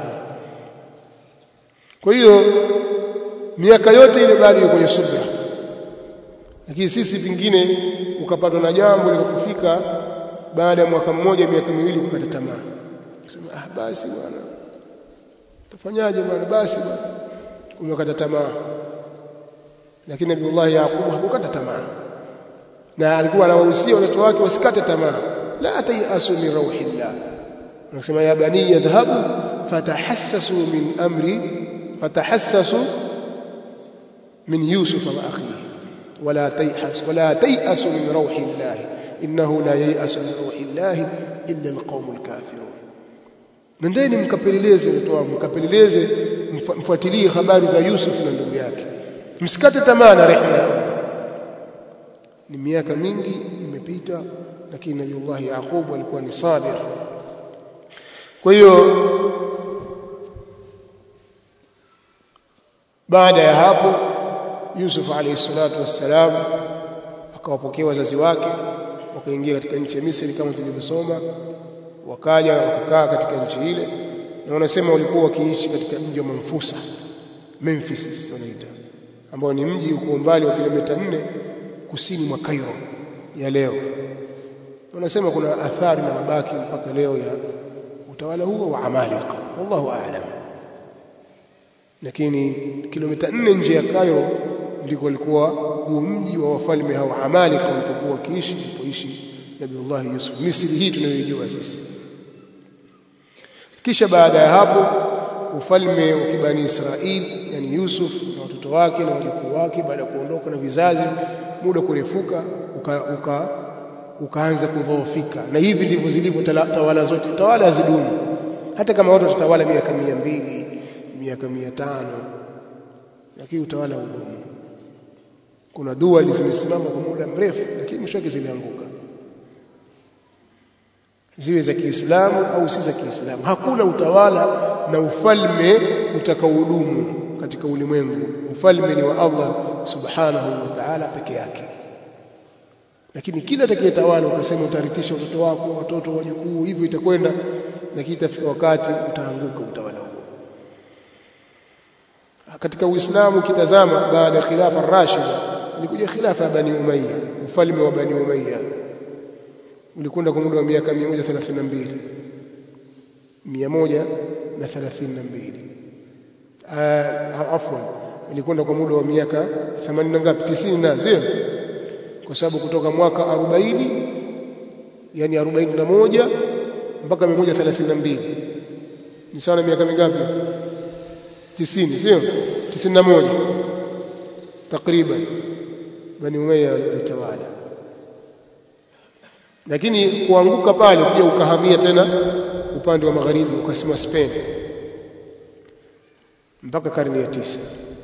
Kwa hiyo miaka yote ile bado yuko kwenye subra. Lakini sisi vingine ukapatwa na jambo likakufika baada ya mwaka mmoja miaka miwili kukata tamaa. Kusema ah basi bwana, tafanyaje bwana, basi bwana, umekata tamaa. Lakini Nabii Yaqub hakukata tamaa, na alikuwa anawahusia watoto wake wasikate tamaa. La tayasu min rauhillah, anasema ya bani yadhhabu fatahassasu min amri fatahassasu min Yusuf wa akhihi wala tayhas wala tayasu min rauhillah innahu la yayasu min rauhillah illa alqaumul kafirun. Nendeni mkapeleleze watoto wangu, mkapeleleze, mfuatilie habari za Yusuf na ndugu yake, msikate tamaa na rehema ya Allah. Ni miaka mingi imepita, lakini Nabii Yaqub alikuwa ni sabir. Kwa hiyo baada ya hapo Yusuf alayhi salatu wassalam akawapokea wazazi wake, wakaingia katika nchi ya Misri kama tulivyosoma, wakaja wakakaa katika nchi ile, na wanasema walikuwa wakiishi katika mji wa Memphis, Memphis wanaita, ambao ni mji uko umbali wa kilomita nne kusini mwa Cairo ya leo. Wanasema kuna athari na mabaki mpaka leo ya utawala huo wa Amalika, wallahu a'lam. Lakini kilomita nne nje ya Cairo ndiko ulikuwa huu mji wa wafalme hao Amalika walipokuwa wakiishi, walipoishi Nabii Yusuf, Misri hii tunayojua sisi. Kisha baada ya hapo ufalme wa Bani Israili, yani Yusuf na watoto wake na wajukuu wake, baada ya kuondoka na vizazi muda kurefuka, uka, uka, ukaanza kudhoofika. Na hivi ndivyo zilivyo tawala zote. Tawala hazidumu, hata kama watu watatawala miaka mia mbili miaka mia tano, lakini utawala hudumu. Kuna dua zimesimama kwa muda mrefu, lakini mwisho wake zilianguka, ziwe za Kiislamu au si za Kiislamu. Hakuna utawala na ufalme utakaohudumu katika ulimwengu. Ufalme ni wa Allah subhanahu wa ta'ala peke yake. Lakini kila atakayetawala ukasema utarithisha watoto wako, watoto wajukuu, hivyo itakwenda, lakini itafika wakati utaanguka utawala huo. Katika Uislamu kitazama, baada ya khilafa ar-Rashida ilikuja khilafa ya Bani Umayya, ufalme wa Bani Umayya ulikwenda kwa muda wa miaka mia moja thelathini na mbili. afwan ilikwenda kwa muda wa miaka themanini ngapi tisini na sio, kwa sababu kutoka mwaka arobaini yani arobaini na moja mpaka mia moja thelathini na mbili ni sawa na miaka mingapi? tisini sio, tisini na moja takriban Bani Umayya walitawala. Lakini kuanguka pale pia ukahamia tena upande wa magharibi ukasema Spain mpaka karne ya tisa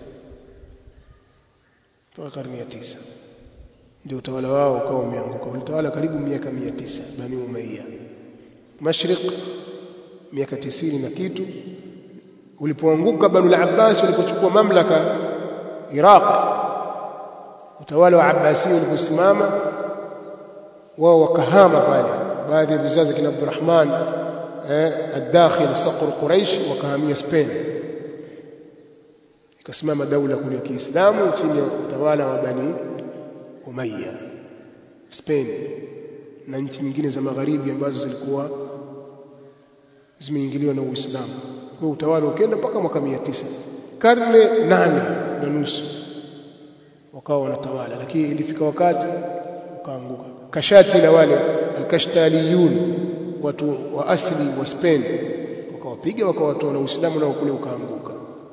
mpaka karne ya tisa ndio utawala wao ukawa umeanguka. Walitawala karibu miaka mia tisa Bani Umayya. Mashriq miaka tisini na kitu. Ulipoanguka Banu al-Abbas walipochukua mamlaka Iraq, utawala wa Abbasi uliposimama, wao wakahama pale. Baadhi ya vizazi kina Abdurrahman eh, ad-Dakhil Saqr Quraish wakahamia Spain, ikasimama daula kule ya Kiislamu chini ya utawala wa Bani Umayya Spain na nchi nyingine za magharibi ambazo zilikuwa zimeingiliwa na Uislamu. Kwa utawala ukaenda mpaka mwaka mia tisa, karne nane na nusu wakawa wanatawala, lakini ilifika wakati ukaanguka. Kashati na wale al-Kashtaliyun, watu wa asili wa Spain, wakawapiga wakawatoa na Uislamu nao kule ukaanguka.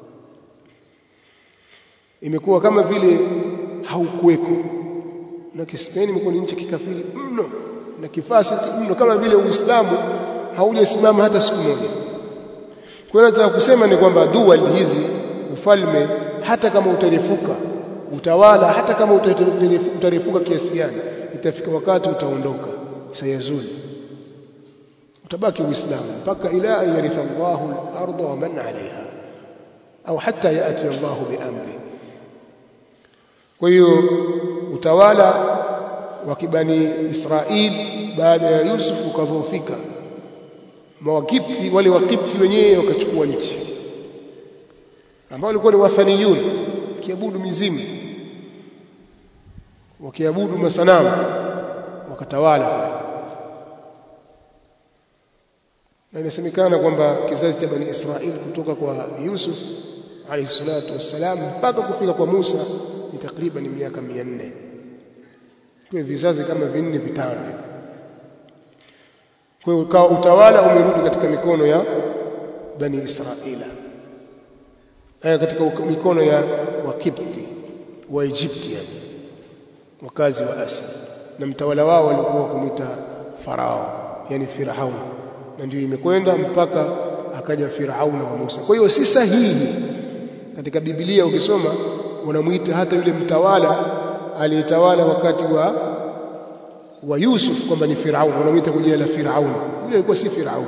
Imekuwa kama vile haukuweko, na Spain imekuwa ni nchi kikafiri mno na kifasiki mno, kama vile Uislamu haujasimama hata siku moja. Kwa hiyo nataka kusema ni kwamba dual hizi, ufalme hata kama utarefuka, utawala hata kama utarefuka kiasi gani, itafika wakati utaondoka, sayazuli, utabaki Uislamu mpaka ila an yaritha Allahu al-ardha wa man 'alayha au hatta yati Allahu bi amri. Kwa hiyo utawala wa kibani Israil baada ya Yusuf ukadhoofika. Mawakipti wale wakipti wenyewe wakachukua nchi, ambao walikuwa ni wathaniyun, kiabudu mizimu, wakiabudu masanamu, wakatawala pale. Na inasemekana kwamba kizazi cha Bani Israil kutoka kwa Yusuf alayhi salatu wassalam mpaka kufika kwa Musa ni takriban miaka mia nne. Kwa vizazi kama vinne vitano. Kwa hiyo ukawa utawala umerudi katika mikono ya Bani Israila, haya katika mikono ya Wakipti wa Egypti, yani wakazi wa asili, na mtawala wao walikuwa wakimuita Farao, yani Firaun, na ndio imekwenda mpaka akaja Firaun wa Musa. Kwa hiyo si sahihi katika Biblia ukisoma unamuita hata yule mtawala aliyetawala wakati wa wa Yusuf kwamba ni Firaun, unamuita kwa jina la Firaun. Yule alikuwa si Firaun,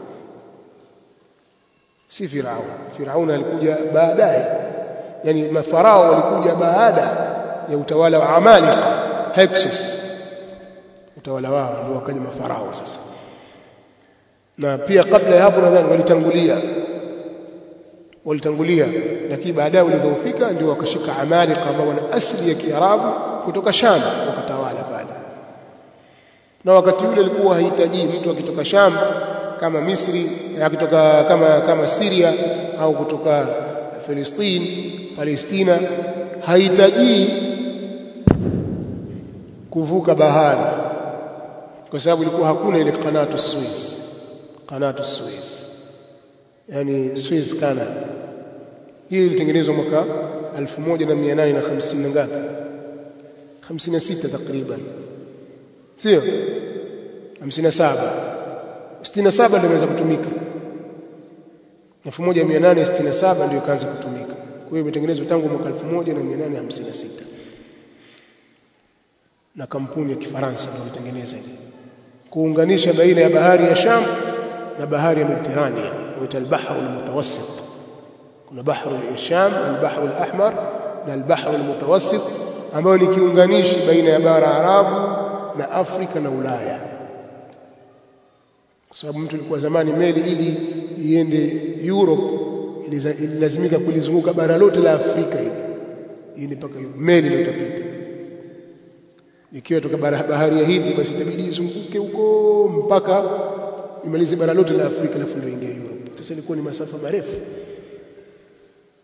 si Firaun. Firaun alikuja baadaye, yani mafarao walikuja baada ya utawala wa Amalika, Hyksos, utawala wao ndio wakaja mafarao sasa. Na pia kabla ya hapo nadhani walitangulia walitangulia lakini baadaye walidhoofika, ndio wakashika Amalika ambao wana asili ya Kiarabu kutoka Sham, wakatawala pale. Na wakati ule alikuwa hahitaji mtu akitoka Sham kama Misri, akitoka kama kama Syria au kutoka Palestina Palestina hahitaji kuvuka bahari, kwa sababu ilikuwa hakuna ile Qanatu Suez, Qanatu Suez, yani Suez Canal. Hii ilitengenezwa mwaka elfu moja na mia nane na hamsini na ngapi, hamsini na sita takriban, sio hamsini na saba, sitini na saba ndio imeanza kutumika. elfu moja mia nane sitini na saba ndio ikaanza kutumika. Kwa hiyo imetengenezwa tangu mwaka elfu moja na mia nane hamsini na sita na kampuni ya Kifaransa ndio ilitengeneza ile, kuunganisha baina ya bahari ya Sham na bahari ya Mediterania, inaitwa al-Bahr al-Mutawassit. Kuna bahari ya Sham, al-Bahr al-Ahmar na al-Bahr al-Mutawassit, ambayo ni kiunganishi baina ya bara Arabu na Afrika na Ulaya. Kwa sababu mtu alikuwa zamani meli ili iende Europe ililazimika kulizunguka bara lote la Afrika hili ili mpaka meli ndio itapita. Ikiwa toka bahari ya Hindi basi itabidi izunguke huko mpaka imalize bara lote la Afrika alafu ndio ingie Europe. Sasa ilikuwa ni masafa marefu.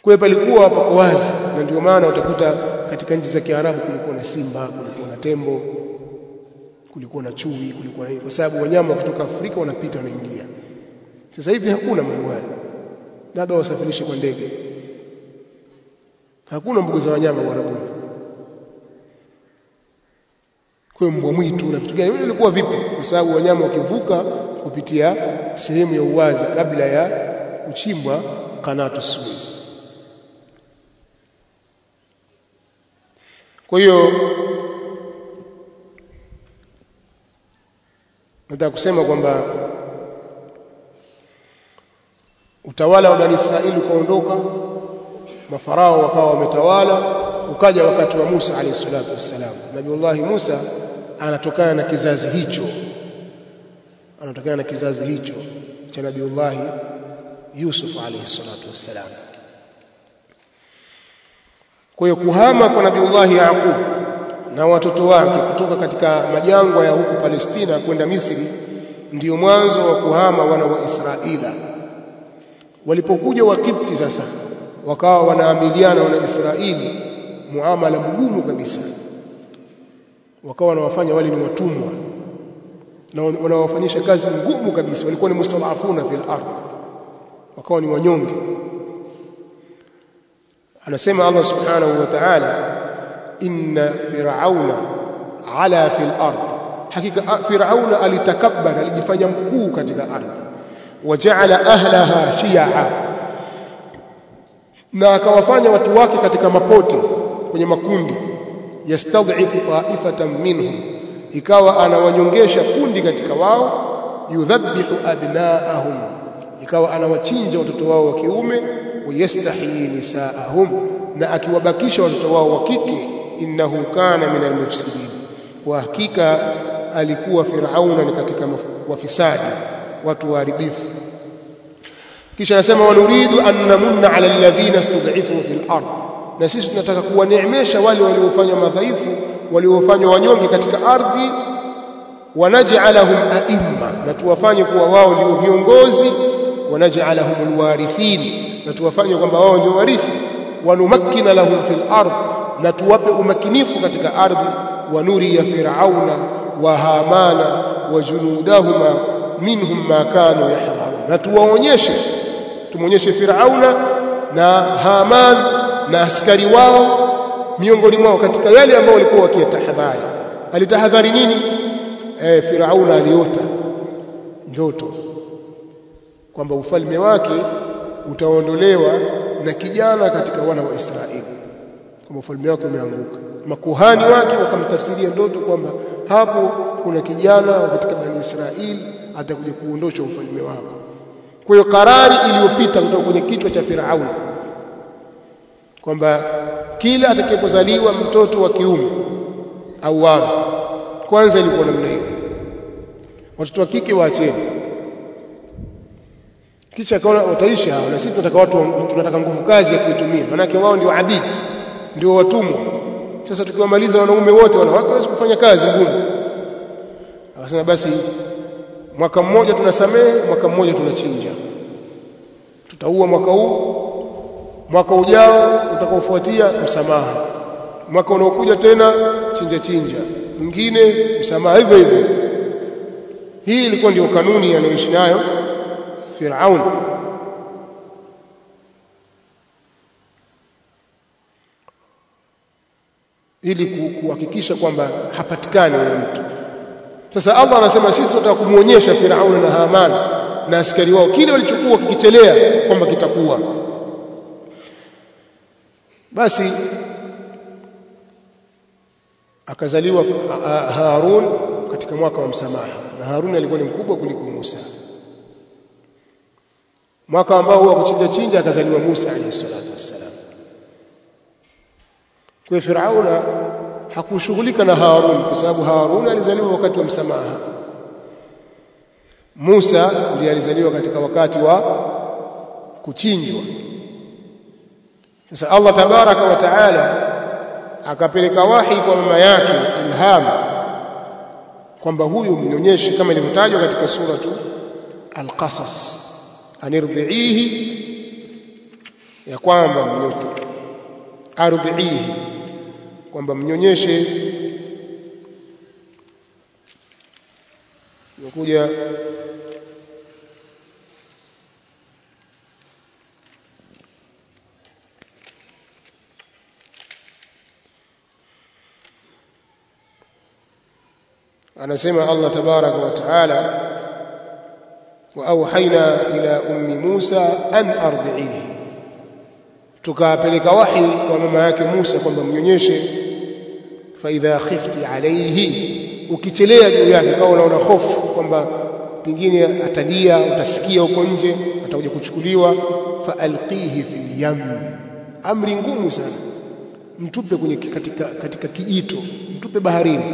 Kwa hiyo palikuwa hapo wazi, na ndio maana utakuta katika nchi za Kiarabu kulikuwa na simba, kulikuwa na tembo, kulikuwa na chui, kulikuwa na, kwa sababu wanyama kutoka Afrika wanapita wanaingia. Sasa hivi hakuna mambo hayo, labda wasafirishe kwa ndege. Hakuna mbuga za wanyama Uarabuni. Kwa mbwa mwitu na vitu gani vilikuwa vipi? Kwa sababu wanyama wakivuka kupitia sehemu ya uwazi kabla ya kuchimbwa kanatu Suez. Kwa hiyo nataka kusema kwamba utawala wa Bani Israeli ukaondoka, mafarao wakawa wametawala, ukaja wakati wa Musa alayhi salatu wassalam. Nabiiullah Musa anatokana na kizazi hicho, anatokana na kizazi hicho cha Nabiiullah Yusuf alayhi salatu wassalam. Kwa hiyo kuhama kwa Nabiiullah Yaqub na watoto wake kutoka katika majangwa ya huku Palestina kwenda Misri ndio mwanzo wa kuhama wana wa Israila. Walipokuja Wakipti sasa wakawa wanaamiliana wana Israeli muamala mgumu kabisa, wakawa wanawafanya wale ni watumwa na wanawafanyisha kazi ngumu kabisa. Walikuwa ni mustadafuna fil ardh, wakawa ni wanyonge. Anasema Allah subhanahu wa ta'ala, inna fir'auna ala fil ardh, hakika fir'auna alitakabbar, alijifanya mkuu katika ardhi, waja'ala ahlaha shi'a, na akawafanya watu wake katika mapote, kwenye makundi. Yastad'ifu ta'ifatan minhum, ikawa anawanyongesha kundi katika wao. Yudhabbihu abna'ahum, ikawa anawachinja watoto wao wa kiume. Wayastahi nisaahum, na akiwabakisha watoto wao wa kike. Innahu kana min almufsidin, kwa hakika alikuwa Firauna ni katika wafisadi, watu waharibifu. Kisha anasema wanuridu an namunna ala alladhina istud'ifu fil ardh, na sisi tunataka kuwaneemesha wale waliofanywa madhaifu, waliofanywa wanyonge katika ardhi. Wanaj'alahum a'imma, na tuwafanye kuwa wao ndio viongozi. Wanaj'alahum alwarithin, na tuwafanye kwamba wao ndio warithi. Wanumakkina lahum fil ardh, na tuwape umakinifu katika ardhi. Wanuri ya Firauna wa Hamana wa junudahuma minhum ma kanu yahdharun, na tuwaonyeshe, tumuonyeshe Firauna na Haman na askari wao miongoni mwao katika yale ambao walikuwa wakiyatahadhari. Alitahadhari nini? Eh, Firauna aliota ndoto kwamba ufalme wake utaondolewa na kijana katika wana wa Israeli, kama ufalme wake umeanguka. Makuhani wake wakamtafsiria ndoto kwamba hapo kuna kijana katika Bani Israeli atakuja kuondosha ufalme wako. Kwa hiyo karari iliyopita kutoka kwenye kichwa cha Firauni kwamba kila atakayezaliwa mtoto wa kiume au wao, kwanza ilikuwa namna hiyo, watoto wa kike waacheni. Kisha akaona wataisha hao, na sisi tunataka watu, tunataka nguvu kazi ya kuitumia, maana wao ndio abidi, ndio watumwa. Sasa tukiwamaliza wanaume wote, wanawake hawezi kufanya kazi ngumu. Akasema basi mwaka mmoja tunasamehe, mwaka mmoja tunachinja. Tutaua mwaka huu, mwaka ujao utakaofuatia msamaha, mwaka unaokuja tena chinja chinja, mwingine msamaha, hivyo hivyo. Hii ilikuwa ndio kanuni anayoishi nayo Firaun. Ili kuhakikisha kwamba hapatikani yule mtu. Sasa Allah anasema sisi tunataka kumuonyesha Firaun na Haman na askari wao kile walichokuwa kikichelea kwamba kitakuwa. Basi akazaliwa Harun katika mwaka wa msamaha, na Harun alikuwa ni mkubwa kuliko Musa. Mwaka ambao huwa kuchinja chinja akazaliwa Musa alayhi salatu wassalam. Kwa Firauna hakushughulika na Harun kwa sababu Harun alizaliwa wakati wa msamaha. Musa ndiye alizaliwa katika wakati wa kuchinjwa. Sasa Allah tabaraka wa taala akapeleka wahi kwa mama yake Ilham kwamba huyu mnyonyeshe kama ilivyotajwa katika suratu Al-Qasas, anirdiihi ya kwamba mnyote ardhihi, kwamba mnyonyeshe. Nakuja anasema Allah tabaraka wa taala, wa auhaina ila ummi Musa an ardhihi, tukapeleka wahi kwa mama yake Musa kwamba mnyonyeshe. Fa idha khifti alayhi, ukichelea juu yake, kama unaona hofu kwamba pengine atalia, utasikia huko nje atakuja kuchukuliwa, fa alqihi fil yam, amri ngumu sana, mtupe kwenye katika katika kijito, mtupe baharini,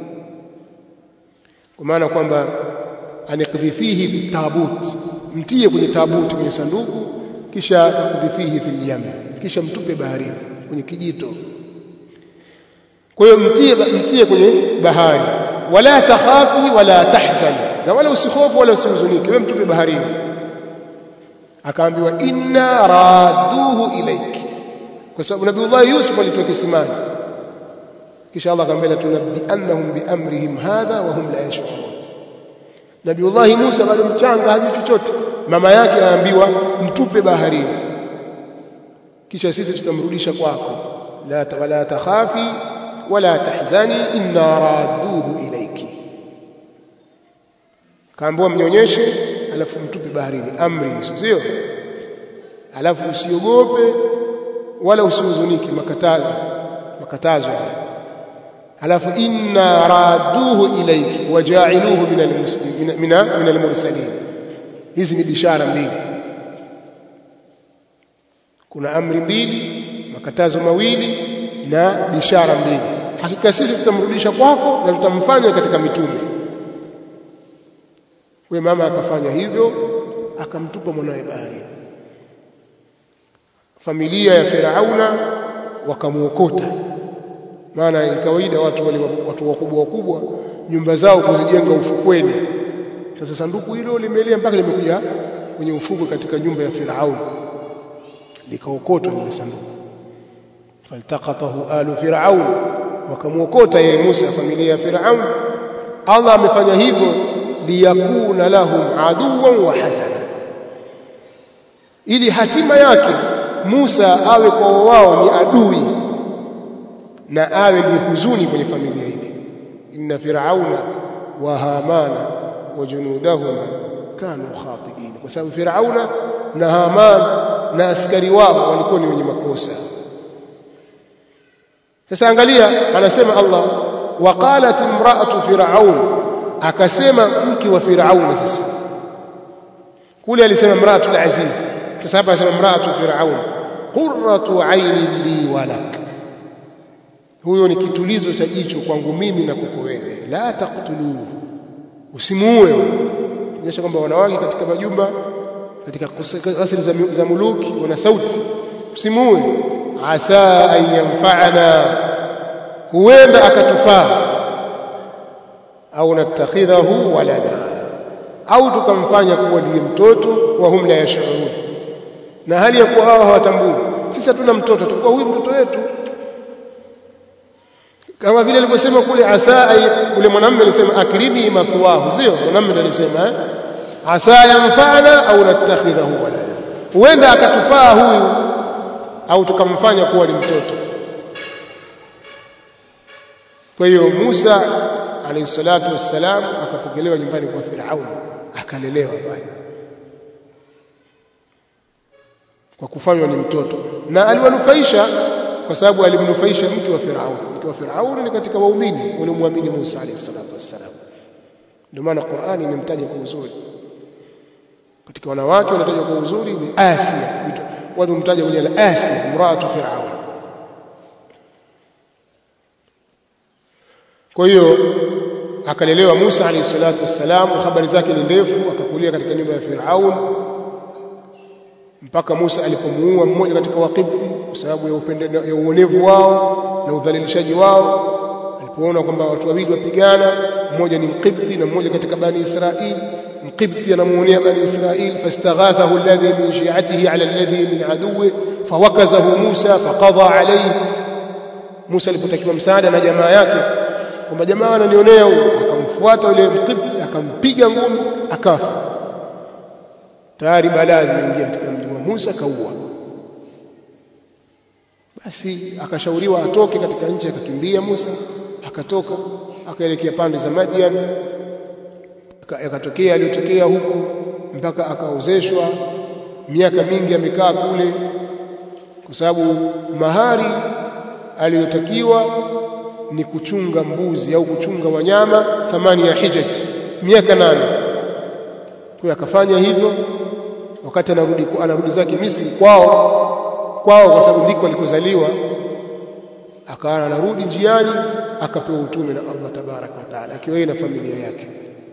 kwa maana kwamba anikdhifihi fi tabut, mtie kwenye tabuti, kwenye sanduku, kisha takdhifihi fil yam, kisha mtupe baharini kwenye kijito. Kwa hiyo mtie mtie kwenye bahari, wala takhafi wala tahzani, na wala usihofu wala usihuzunike, wewe mtupe baharini. Akaambiwa inna radduhu ilayk, kwa sababu Nabiiullah Yusuf alitoka kisimani, kisha Allah akamwambia tunabbi annahum bi amrihim hadha wa hum la yashurun. Nabiiullah Musa bado mchanga, hajui chochote, mama yake aambiwa mtupe baharini, kisha sisi tutamrudisha kwako, la wala takhafi wala tahzani inna radduhu ilayki. Kaambiwa mnyonyeshe alafu mtupe baharini, amri hizo sio, alafu usiogope wala usihuzunike, makatazo makatazo. Alafu inna radduhu ilayki waja'iluhu min almuslimin min almursalin. Hizi ni bishara mbili, kuna amri mbili, makatazo mawili na bishara mbili. Hakika sisi tutamrudisha kwako na tutamfanya katika mitume. Kwa mama akafanya hivyo, akamtupa mwanae baharini. Familia ya Firauna wakamuokota, maana ni kawaida watu wale watu wakubwa wakubwa nyumba zao kuzijenga ufukweni. Sasa sanduku hilo limelea mpaka limekuja kwenye ufukwe katika nyumba ya Firauna, likaokotwa lile sanduku. Faltaqatahu alu Firaun, wakamuokota yeye Musa, familia ya Firaun. Allah amefanya hivyo liyakuna lahum aduwan wa hazana, ili hatima yake Musa awe kwa wao ni adui na awe ni huzuni kwenye familia ile. Inna Firauna wa Hamana wa junudahuma kanu khati'in, kwa sababu Firauna na Haman na askari wao walikuwa ni wenye makosa. Sasa angalia, anasema Allah, waqalat imra'atu fir'aun, akasema mke wa Firaun. Sasa kule alisema imra'atu al-aziz, sasa hapa anasema imra'atu fir'aun, qurratu 'aynin li wa lak, huyo ni kitulizo cha jicho kwangu mimi na kwako wewe. La taqtuluhu, usimuue. Kuonyesha kwamba wanawake katika majumba, katika kasri za, za muluki wana sauti, usimuue. Asa an yanfa'ana, huenda akatufaa, au natakhidhahu walada, au tukamfanya kuwa ndiye mtoto. Wa hum la yash'urun, na hali ya kuwa hao hawatambui. Sisi hatuna mtoto, tukua huyu mtoto wetu, kama vile alivyosema kule asa. Ule mwanamume alisema akrimi mafuahu, sio mwanamume alisema eh? Asa yanfa'ana au natakhidhahu walada, huenda akatufaa huyu au tukamfanya kuwa ni mtoto. Kwa hiyo Musa alayhi salatu wassalam akapokelewa nyumbani kwa Firaun, akalelewa pale kwa kufanywa ni mtoto, na aliwanufaisha kwa sababu alimnufaisha mke wa Firaun. Mke wa Firaun ni katika waumini waliomwamini Musa alayhi salatu wassalam, ndio maana Qur'ani imemtaja kwa uzuri. Katika wanawake wanatajwa kwa uzuri ni Asia, watu mtaja kwenye al-Asia mraatu Firaun. Kwa hiyo akalelewa Musa alayhi salatu wassalam, habari zake ni ndefu. Akakulia katika nyumba ya Firaun mpaka Musa alipomuua mmoja katika Waqibti kwa sababu ya upendo ya uonevu wao na udhalilishaji wao. Alipoona kwamba watu wawili wapigana, mmoja ni Mqibti na mmoja katika Bani Israili, Mqibti anamuonea Bani Israili, fastaghathahu alladhi min shi'atihi ala alladhi min aduwwi fawakazahu Musa faqadha alayhi. Musa alipotakiwa msaada na jamaa yake kwamba jamaa wananionea huyo, akamfuata yule Mqibti akampiga ngumi akafa. Tayari balaa zimeingia katika mji wa Musa, kaua. Basi akashauriwa atoke katika nchi, akakimbia Musa, akatoka akaelekea pande za Madian, akatokea aliyotokea huko mpaka akaozeshwa. Miaka mingi amekaa kule, kwa sababu mahari aliyotakiwa ni kuchunga mbuzi au kuchunga wanyama thamani ya hijaj, miaka nane. Kwa akafanya hivyo. Wakati anarudi anarudi zake Misri kwao kwao, kwa sababu ndiko alikozaliwa, akawa anarudi njiani akapewa utume na Allah tabaraka wa taala akiwa yeye na familia yake.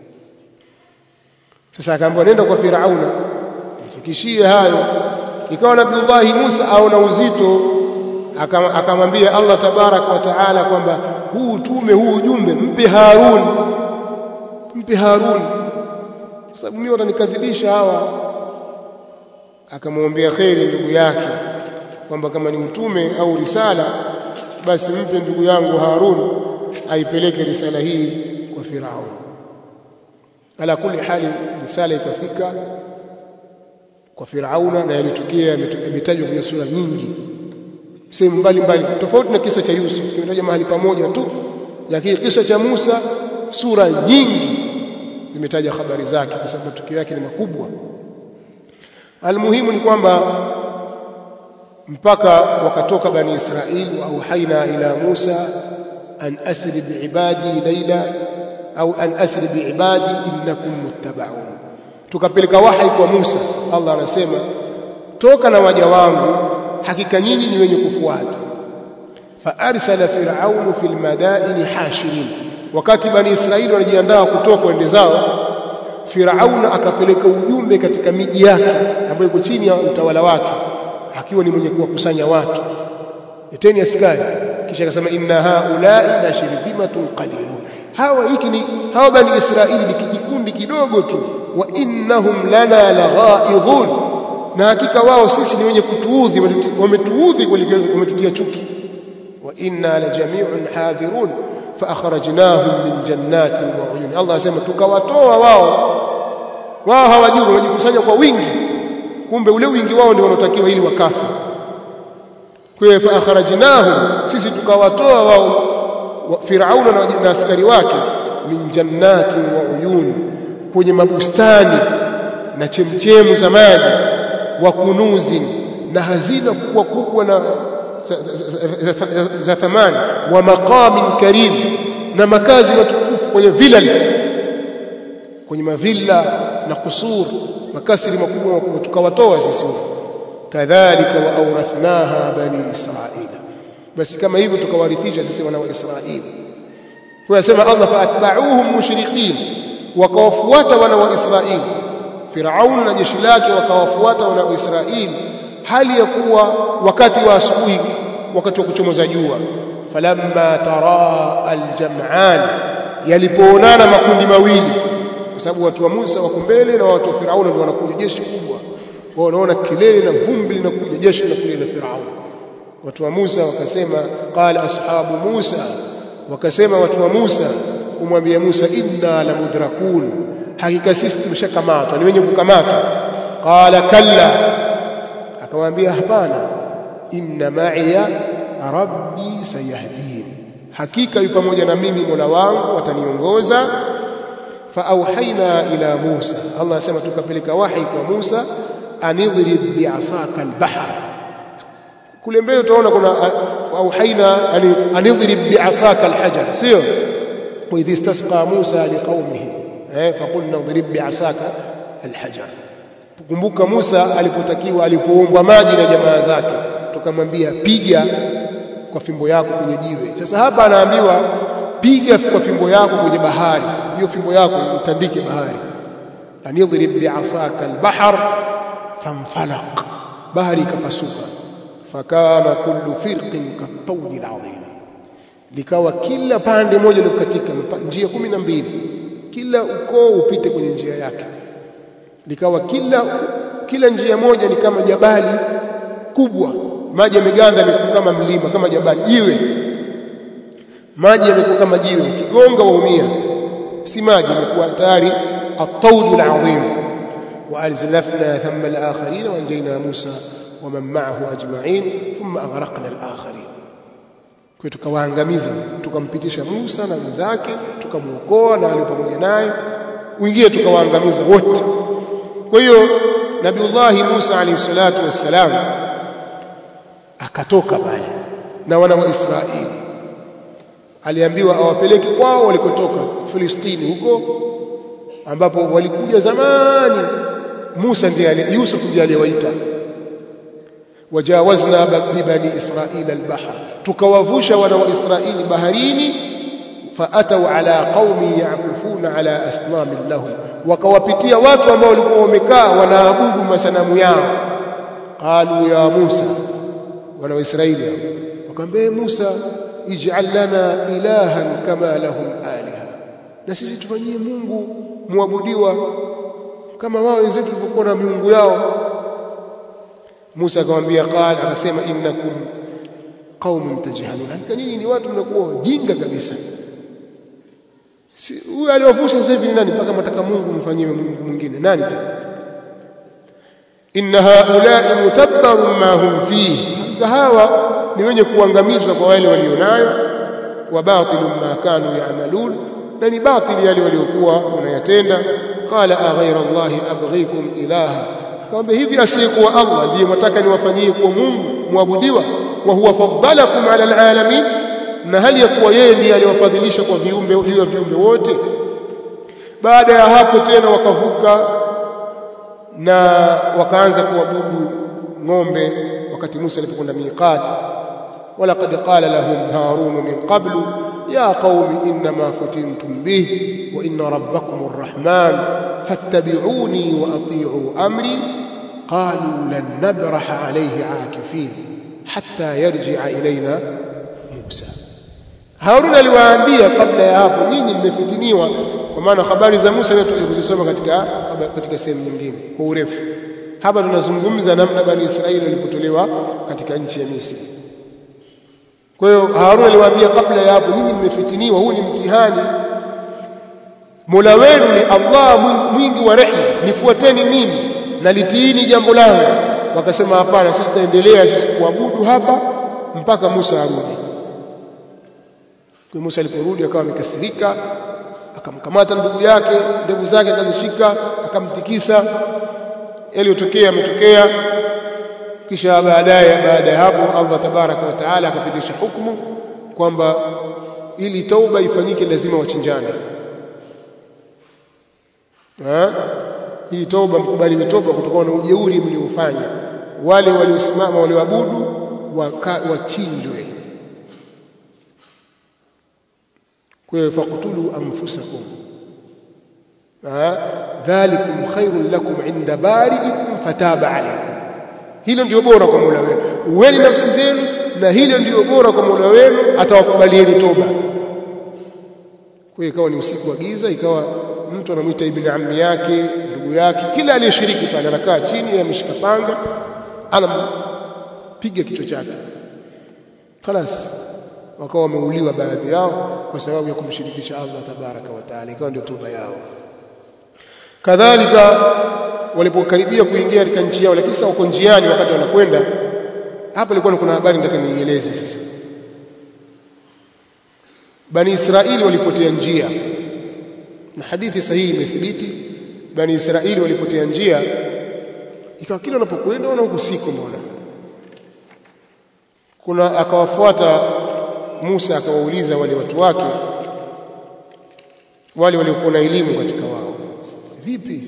Sasa akaambiwa nenda kwa Firauna mfikishie hayo. Ikawa Nabii Musa aona uzito, akamwambia Allah tabaraka wa taala kwamba huu utume, huu ujumbe mpe Harun, mpe Harun, kwa sababu mimi watanikadhibisha hawa. Akamwambia kheri ndugu yake kwamba kama ni utume au risala, basi mpe ndugu yangu Harun aipeleke risala hii kwa Firaun. Ala kulli hali risala ikafika kwa Firauna, na yalitokea yametajwa kwenye sura nyingi sehemu mbalimbali, tofauti na kisa cha Yusuf kimetajwa mahali pamoja tu, lakini kisa cha Musa sura nyingi zimetaja habari zake kwa sababu matukio yake ni makubwa. Almuhimu ni kwamba mpaka wakatoka Bani Israili, wa auhaina ila Musa an asri biibadi layla au an asri biibadi innakum muttabaun. Tukapeleka wahi kwa Musa. Allah anasema toka na waja wangu, hakika nyinyi ni wenye kufuata. Fa arsala fir'aunu fil madaini hashirin. Wakati Bani Israili wanajiandaa kutoka waende zao, Firauna akapeleka ujumbe katika miji yake ambayo iko chini ya utawala wake, akiwa ni mwenye kuwakusanya watu, leteni askari. Kisha akasema inna haulai la shirzimatun qalilun, hawa hiki ni hawa Bani Israili ni kijikundi kidogo tu. Wa innahum lana laghaidhun, na hakika wao sisi ni wenye kutuudhi, wametuudhi, wametutia chuki. Wa inna la jami'un hadhirun fa akhrajnahum min jannatin wa uyun. Allah anasema tukawatoa wao, wao hawajui, wamejikusanya kwa wingi, kumbe ule wingi wao ndio wanotakiwa ili wakafa. Kwa hiyo fa akhrajnahum, sisi tukawatoa wao Firauna na askari wake, min jannatin wa uyun, kwenye mabustani na chemchemu za maji, wa kunuzi, na hazina kubwa kubwa na za thamani, wa maqamin karim, na makazi matukufu kwenye vilal, kwenye mavilla na kusur, makasiri makubwa makubwa, tukawatoa sisi. Kadhalika wa awrathnaha bani Israila, basi kama hivyo tukawarithisha sisi wana wa Israili. Kwa yasema Allah fa atba'uhum mushriqin, wakawafuata wana wa Israili. Firaun na jeshi lake wakawafuata wana wa Israili hali ya kuwa wakati wa asubuhi, wakati wa kuchomoza jua. Falamma tara aljam'an, yalipoonana makundi mawili, kwa sababu watu wa Musa wako mbele na watu wa Firaun ndio wanakuja, jeshi kubwa, wao wanaona kilele na vumbi linakuja, jeshi linakuja la Firaun. Watu wa Musa wakasema, qala ashabu Musa, wakasema watu wa Musa kumwambia Musa, inna la mudrakun, hakika sisi tumeshakamatwa, ni wenye kukamatwa. Qala kalla, akamwambia hapana, inna ma'iya rabbi sayahdin, hakika yu pamoja na mimi Mola wangu wataniongoza. Fa auhaina ila Musa, Allah anasema tukapeleka wahi kwa Musa, anidhrib bi'asaka al-bahr. Kule mbele utaona kuna auhaina anidhrib bi'asaka al-hajar, sio? Wa idh istasqa Musa liqaumihi eh faqulna idhrib bi'asaka al-hajar. Kumbuka Musa alipotakiwa, alipoombwa maji na jamaa zake, tukamwambia piga kwa fimbo yako kwenye jiwe. Sasa hapa anaambiwa piga kwa fimbo yako kwenye bahari, hiyo fimbo yako utandike bahari. Anidhrib bi'asaka al-bahr fanfalaq, bahari ikapasuka. Fakana kullu firqin kat-tawdi al-'azim, likawa kila pande moja likatika, njia kumi na mbili, kila ukoo upite kwenye njia yake. Likawa kila kila njia moja ni kama jabali kubwa, maji yameganda yamekuwa kama mlima, kama jabali, jiwe. Maji yamekuwa kama jiwe, ukigonga waumia. Si maji, yamekuwa tayari at-tawd al-azim. Wa alzalafna thumma al-akharin wa anjayna Musa wa man ma'ahu ajma'in thumma aghraqna al-akharin. Kwa tukawaangamiza, tukampitisha Musa na wenzake, tukamuokoa na wale pamoja naye, wengine tukawaangamiza wote. Kwa hiyo Nabiullah Musa alayhi salatu wassalam akatoka pale na wana wa Israeli. Aliambiwa awapeleke kwao walikotoka Filistini, huko ambapo walikuja zamani. Musa ndiye Yusuf ndiye aliyewaita. Wajawazna bi bani Israila al-bahr, tukawavusha wana wa Israeli baharini. Faatau ala qaumi yakufuna ala asnamin lahum, wakawapitia watu ambao walikuwa wamekaa wanaabudu masanamu yao. Qalu ya Musa, wana wa Israeli wakamwambia Musa, ij'al lana ilahan kama lahum aliha, na sisi tufanyie Mungu muabudiwa kama wao wenzetu walivyokuwa na miungu yao. Musa akamwambia, qala, akasema, innakum qaumun tajhalun, hakika nyinyi ni watu mnakuwa jinga kabisa. Si huyu aliwafusha sasa hivi ni nani mpaka mtaka Mungu mfanyie Mungu mwingine? Nani tena? Inna haula'i mutabbarun ma hum fihi, hakika hawa ni wenye kuangamizwa kwa wale walionayo. Wa batilun ma kanu ya'malun, na ni batili yale waliokuwa wanayatenda. Qala a ghayra Allahi abghikum ilaha, akamwambia hivi asiyekuwa Allah ndiye mtaka niwafanyie kuwa Mungu muabudiwa? Wa huwa faddalakum ala alalamin, na hali ya kuwa yeye ndiye aliwafadhilisha kwa viumbe hiyo viumbe wote. Baada ya hapo tena wakavuka na wakaanza kuabudu ng'ombe wakati Musa alipokwenda miqat. Walaqad qala lahum Harun min qablu ya qaumi inma futintum bihi wa inna rabbakum arrahman fattabi'uni wa ati'u amri. Qalu lan nabraha alayhi aakifin hatta yarji'a ilayna Musa. Harun aliwaambia kabla ya hapo, nyinyi mmefitiniwa, kwa maana habari za Musa leo tulizosoma katika katika sehemu nyingine kwa urefu. Hapa tunazungumza namna bani Israeli walipotolewa katika nchi ya Misri. Kwa hiyo Harun aliwaambia kabla ya hapo, nyinyi mmefitiniwa, huu ni mtihani. Mola wenu ni Allah mwingi wa rehema, nifuateni mimi na litiini jambo langu. Wakasema hapana, sisi tutaendelea sisi kuabudu hapa mpaka Musa arudi. Kwa Musa aliporudi akawa amekasirika, akamkamata ndugu yake, ndevu zake akazishika, akamtikisa. Yaliyotokea yametokea. Kisha baadaye baada ya hapo Allah tabaraka wa taala akapitisha hukumu kwamba ili tauba ifanyike lazima wachinjane. Ha? Ili tauba mkubali toba kutokana na ujeuri mliofanya. Wale waliosimama walioabudu wachinjwe. Kwa hiyo faqtulu anfusakum, dhalikum khairun lakum inda bari'ikum fataba alaykum. Hilo ndio bora kwa Mola wenu, uweni nafsi zenu, na hilo ndio bora kwa Mola wenu, atawakubalieni toba. Kwa hiyo ikawa ni usiku wa giza, ikawa mtu anamuita ibn ammi yake, ndugu yake, kila aliyeshiriki pale anakaa chini, ameshika panga, anampiga kichwa chake. خلاص wakawa wameuliwa baadhi yao kwa sababu ya kumshirikisha Allah tabaraka wa taala, ikawa ndio toba yao. Kadhalika walipokaribia kuingia katika nchi yao, lakini sasa wako njiani, wakati wanakwenda hapa ilikuwa kuna habari nataka nieleze sasa. Bani Israeli walipotea njia, na hadithi sahihi imethibiti. Bani Israeli walipotea njia, ikawa kila wanapokwenda wana usiku, mbona kuna akawafuata Musa, akawauliza wale watu wake wale waliokuwa na elimu katika wao, vipi?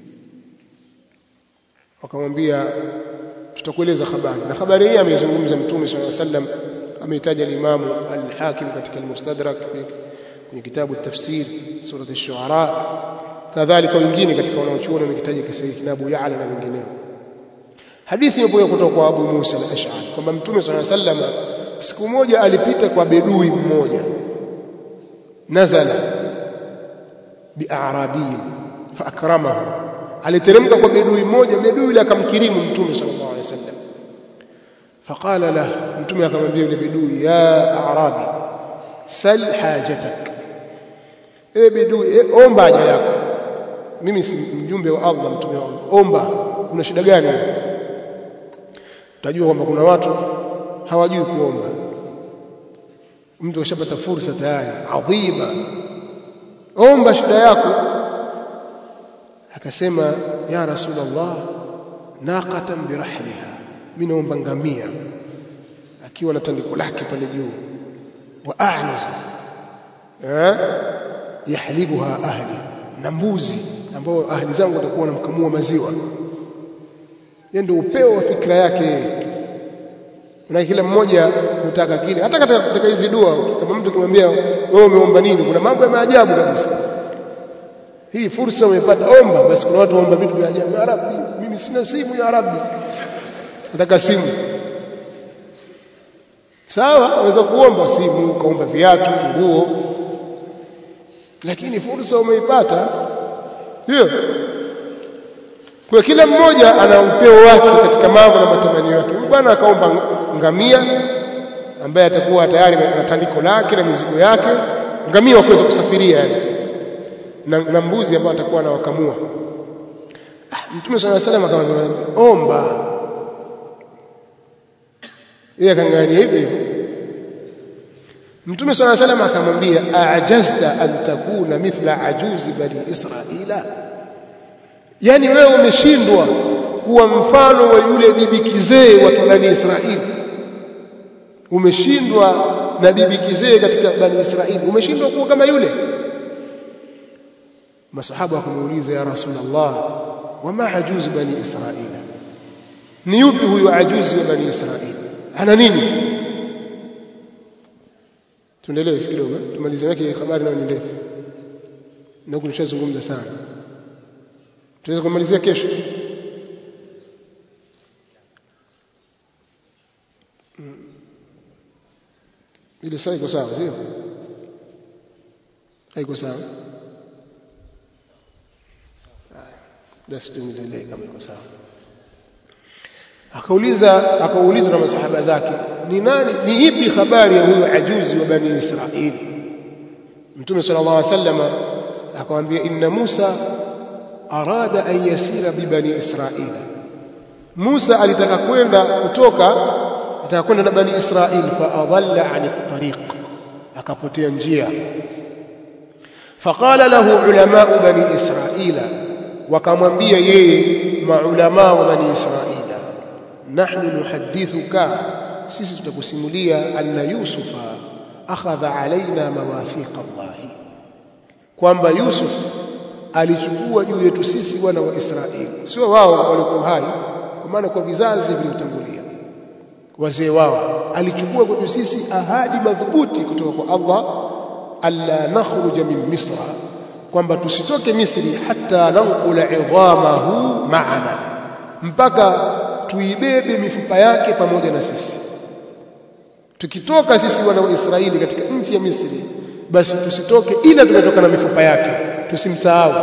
Wakamwambia tutakueleza habari. Na habari hii ameizungumza Mtume sallallahu alaihi wasallam, ameitaja al-Imam al-Hakim katika al-Mustadrak kwenye kitabu tafsir sura ash-Shu'ara, kadhalika wengine katika wanaochuoni wamekitaja kisa hiki na Abu Ya'la na wengineo. Hadithi imepoa kutoka kwa Abu Musa al-Ash'ari kwamba Mtume sallallahu alaihi wasallam siku moja alipita kwa bedui mmoja, nazala bi'arabiyin fa akramahu, aliteremka kwa bedui mmoja, bedui yule akamkirimu Mtume sallallahu alaihi wasallam. faqala lah, mtume akamwambia yule bidui, ya arabi sal hajatak, e bidui, e, omba haja yako, mimi si mjumbe wa Allah, mtume wa Allah, omba, una shida gani? Utajua kwamba kuna watu hawajui kuomba. Mtu ashapata fursa tayari adhima, omba shida yako. Akasema, ya Rasulullah, naqatan birahliha, mimi naomba ngamia akiwa na tandiko lake pale juu, wa a'naz eh yahlibuha ahli, na mbuzi ambao ahli zangu watakuwa wanamkamua maziwa. Yeye ndio upeo wa fikra yake, na kila mmoja hutaka kile. Hata katika hizi dua, kama mtu kimwambia wewe umeomba nini, kuna mambo ya maajabu kabisa. Hii fursa umepata, omba. Basi kuna watu waomba vitu vya ajabu, ya Rabbi mimi sina simu, ya Rabbi nataka simu. Sawa, unaweza kuomba simu, kaomba viatu, nguo, lakini fursa umeipata. Ndio kwa kila mmoja ana upeo wake katika mambo na matamanio yake. Huyu bwana akaomba ngamia ambaye atakuwa tayari na tandiko lake na mizigo yake, ngamia wa kuweza kusafiria yani, na, na mbuzi ambao atakuwa anawakamua. Ah, Mtume sallallahu alaihi wasallam akamwambia omba. Yeye akangania hivi hivi. Mtume sallallahu alaihi wasallam akamwambia, a'jazta an takuna mithla ajuzi bani Israila, yani wewe umeshindwa kuwa mfano wa yule bibi kizee wa Bani Israili. Umeshindwa na bibi kizee katika Bani Israili, umeshindwa kuwa kama yule. Masahaba wakamuuliza, ya Rasulullah, wama ajuzi bani Israila, ni yupi huyo ajuzi wa Bani Israili, ana nini? Tuendelee kidogo tumalize, yake habari nayo ni ndefu na kunishazungumza sana, tunaweza kumalizia kesho. Ile saa iko sawa, sio? Haiko sawa? Basi tuendelee kama iko sawa. Akauliza akaulizwa na masahaba zake, ni nani, ni ipi habari ya huyo ajuzi wa Bani Israili? Mtume sallallahu alaihi wasallam akamwambia, inna Musa arada an yasira bi Bani Israili, Musa alitaka kwenda kutoka alitaka kwenda na Bani Israili, fa adalla an at-tariq, akapotea njia. Faqala lahu ulama Bani Israila, wakamwambia yeye maulama wa Bani Israila, nahnu nuhaddithuka, sisi tutakusimulia, anna Yusufa akhadha alaina mawafiq Allah, kwamba Yusuf alichukua juu yetu sisi wana wa Israeli, sio wao walikuwa hai, kwa maana kwa vizazi vilitangulia wazee wao, alichukua kwetu sisi ahadi madhubuti kutoka kwa Allah, alla nakhruja min Misra, kwamba tusitoke Misri, hatta nanqula idhamahu ma'ana, mpaka tuibebe mifupa yake pamoja na sisi. Tukitoka sisi wana wa Israeli katika nchi ya Misri, basi tusitoke ila tumetoka na mifupa yake, tusimsahau.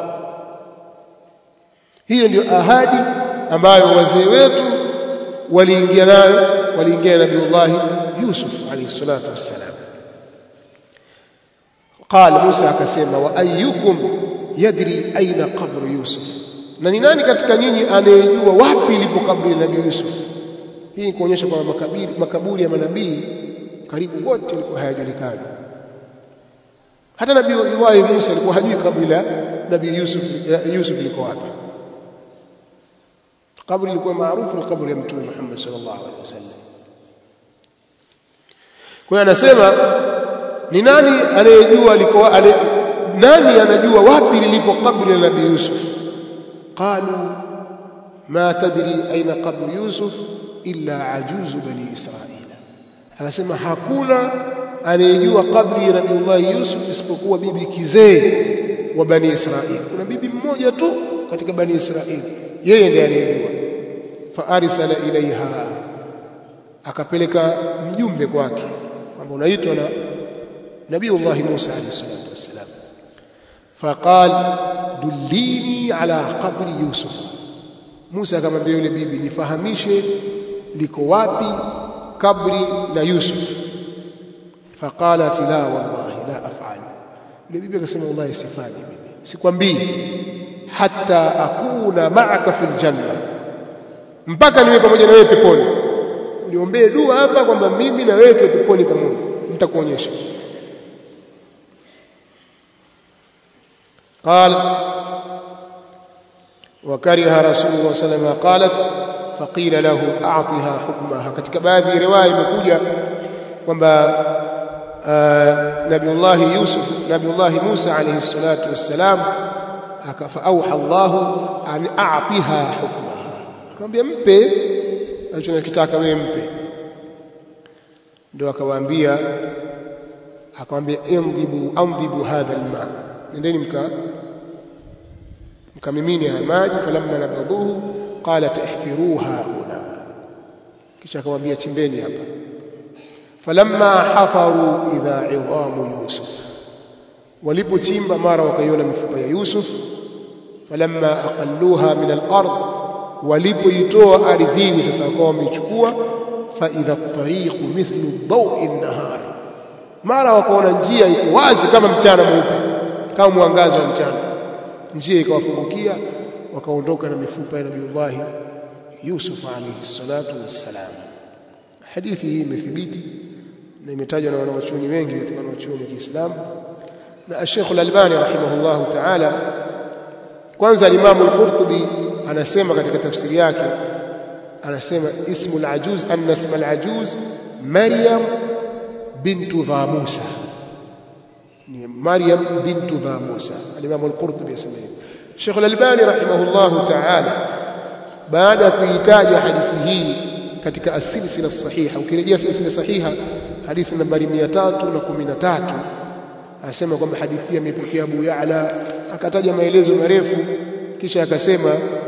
Hiyo ndio ahadi ambayo wazee wetu waliingia nayo, waliingia na Nabiiullah Yusuf alayhi salatu wassalam. Qala Musa akasema, wa ayyukum yadri aina qabru Yusuf, na ni nani katika nyinyi anayejua wapi ilipo kaburi la Nabii Yusuf? Hii kuonyesha kwamba makaburi makaburi ya manabii karibu wote ilikuwa hayajulikani. Hata Nabii Allah Musa alikuwa hajui kaburi la Nabii Yusuf Yusuf liko wapi. Kaburi ilikuwa maarufu, ni kaburi ya Mtume Muhammad sallallahu alaihi wasallam. Kwa hiyo anasema, ni nani anayejua alikuwa ale, nani anajua wapi lilipo kaburi la Nabii Yusuf? Qalu ma tadri aina qabru Yusuf illa ajuzu bani Israila, anasema hakuna anayejua kabri ya Nabii Yusuf isipokuwa bibi kizee wa Bani Israili. Kuna bibi mmoja tu katika Bani Israili, yeye ndiye anayejua. Fa arsala ilaiha, akapeleka mjumbe kwake kwamba unaitwa na Nabiiullah Musa alayhi salatu wassalam. Faqal dullini ala qabri Yusuf, Musa akamwambia yule bibi, nifahamishe liko wapi kabri la Yusuf? Faqalat la wallahi la af'al. Bibi akasema wallahi sifanyi mimi, sikwambii hatta akuna ma'aka fil janna, mpaka niwe pamoja na wewe peponi. Niombee dua hapa kwamba mimi na wewe tuwe peponi pamoja, nitakuonyesha. قال وكره رسول الله صلى الله عليه وسلم قالت فقيل له اعطها حكمها. katika baadhi ya riwaya imekuja kwamba Nabiullah Yusuf Nabiullah Musa alayhi salatu wassalam akafauha Allah an a'tiha hukmaha, akamwambia mpe anachotaka wewe mpe. Ndio akawaambia akamwambia indhibu andhibu hadha alma, nendeni mka mkamimini haya maji. Falamma nabadhuhu qalat ihfiruha huna, kisha akamwambia chimbeni hapa. Falamma hafaru idha 'idhamu Yusuf, walipochimba mara wakaiona mifupa ya Yusuf. Falamma aqalluha min al-ard, walipoitoa ardhini sasa wakawa wameichukua. Fa idha at-tariqu mithlu dawi an-nahar, mara wakaona njia iko wazi kama mchana mweupe, kama mwangaza wa mchana. Njia ikawafungukia, wakaondoka na mifupa ya Nabiullah Yusuf alayhi salatu wassalam. Hadithi hii imethibiti na imetajwa na wanawachuoni wengi katika wanawachuoni wa Kiislamu. Na Sheikh Al-Albani rahimahullah ta'ala, kwanza Imam Al-Qurtubi anasema katika tafsiri yake, anasema ismu al-ajuz, anna isma al-ajuz Maryam bintu dha Musa, ni Maryam bintu dha Musa. Al-Imam Al-Qurtubi yasema hivi. Sheikh Al-Albani rahimahullah ta'ala baada ya kuitaja hadithi hii katika as-silsila sahiha, ukirejea silsila sahiha hadithi nambari mia tatu kumi na tatu, anasema kwamba hadithi hii imepokea Abu Ya'la, akataja maelezo marefu, kisha akasema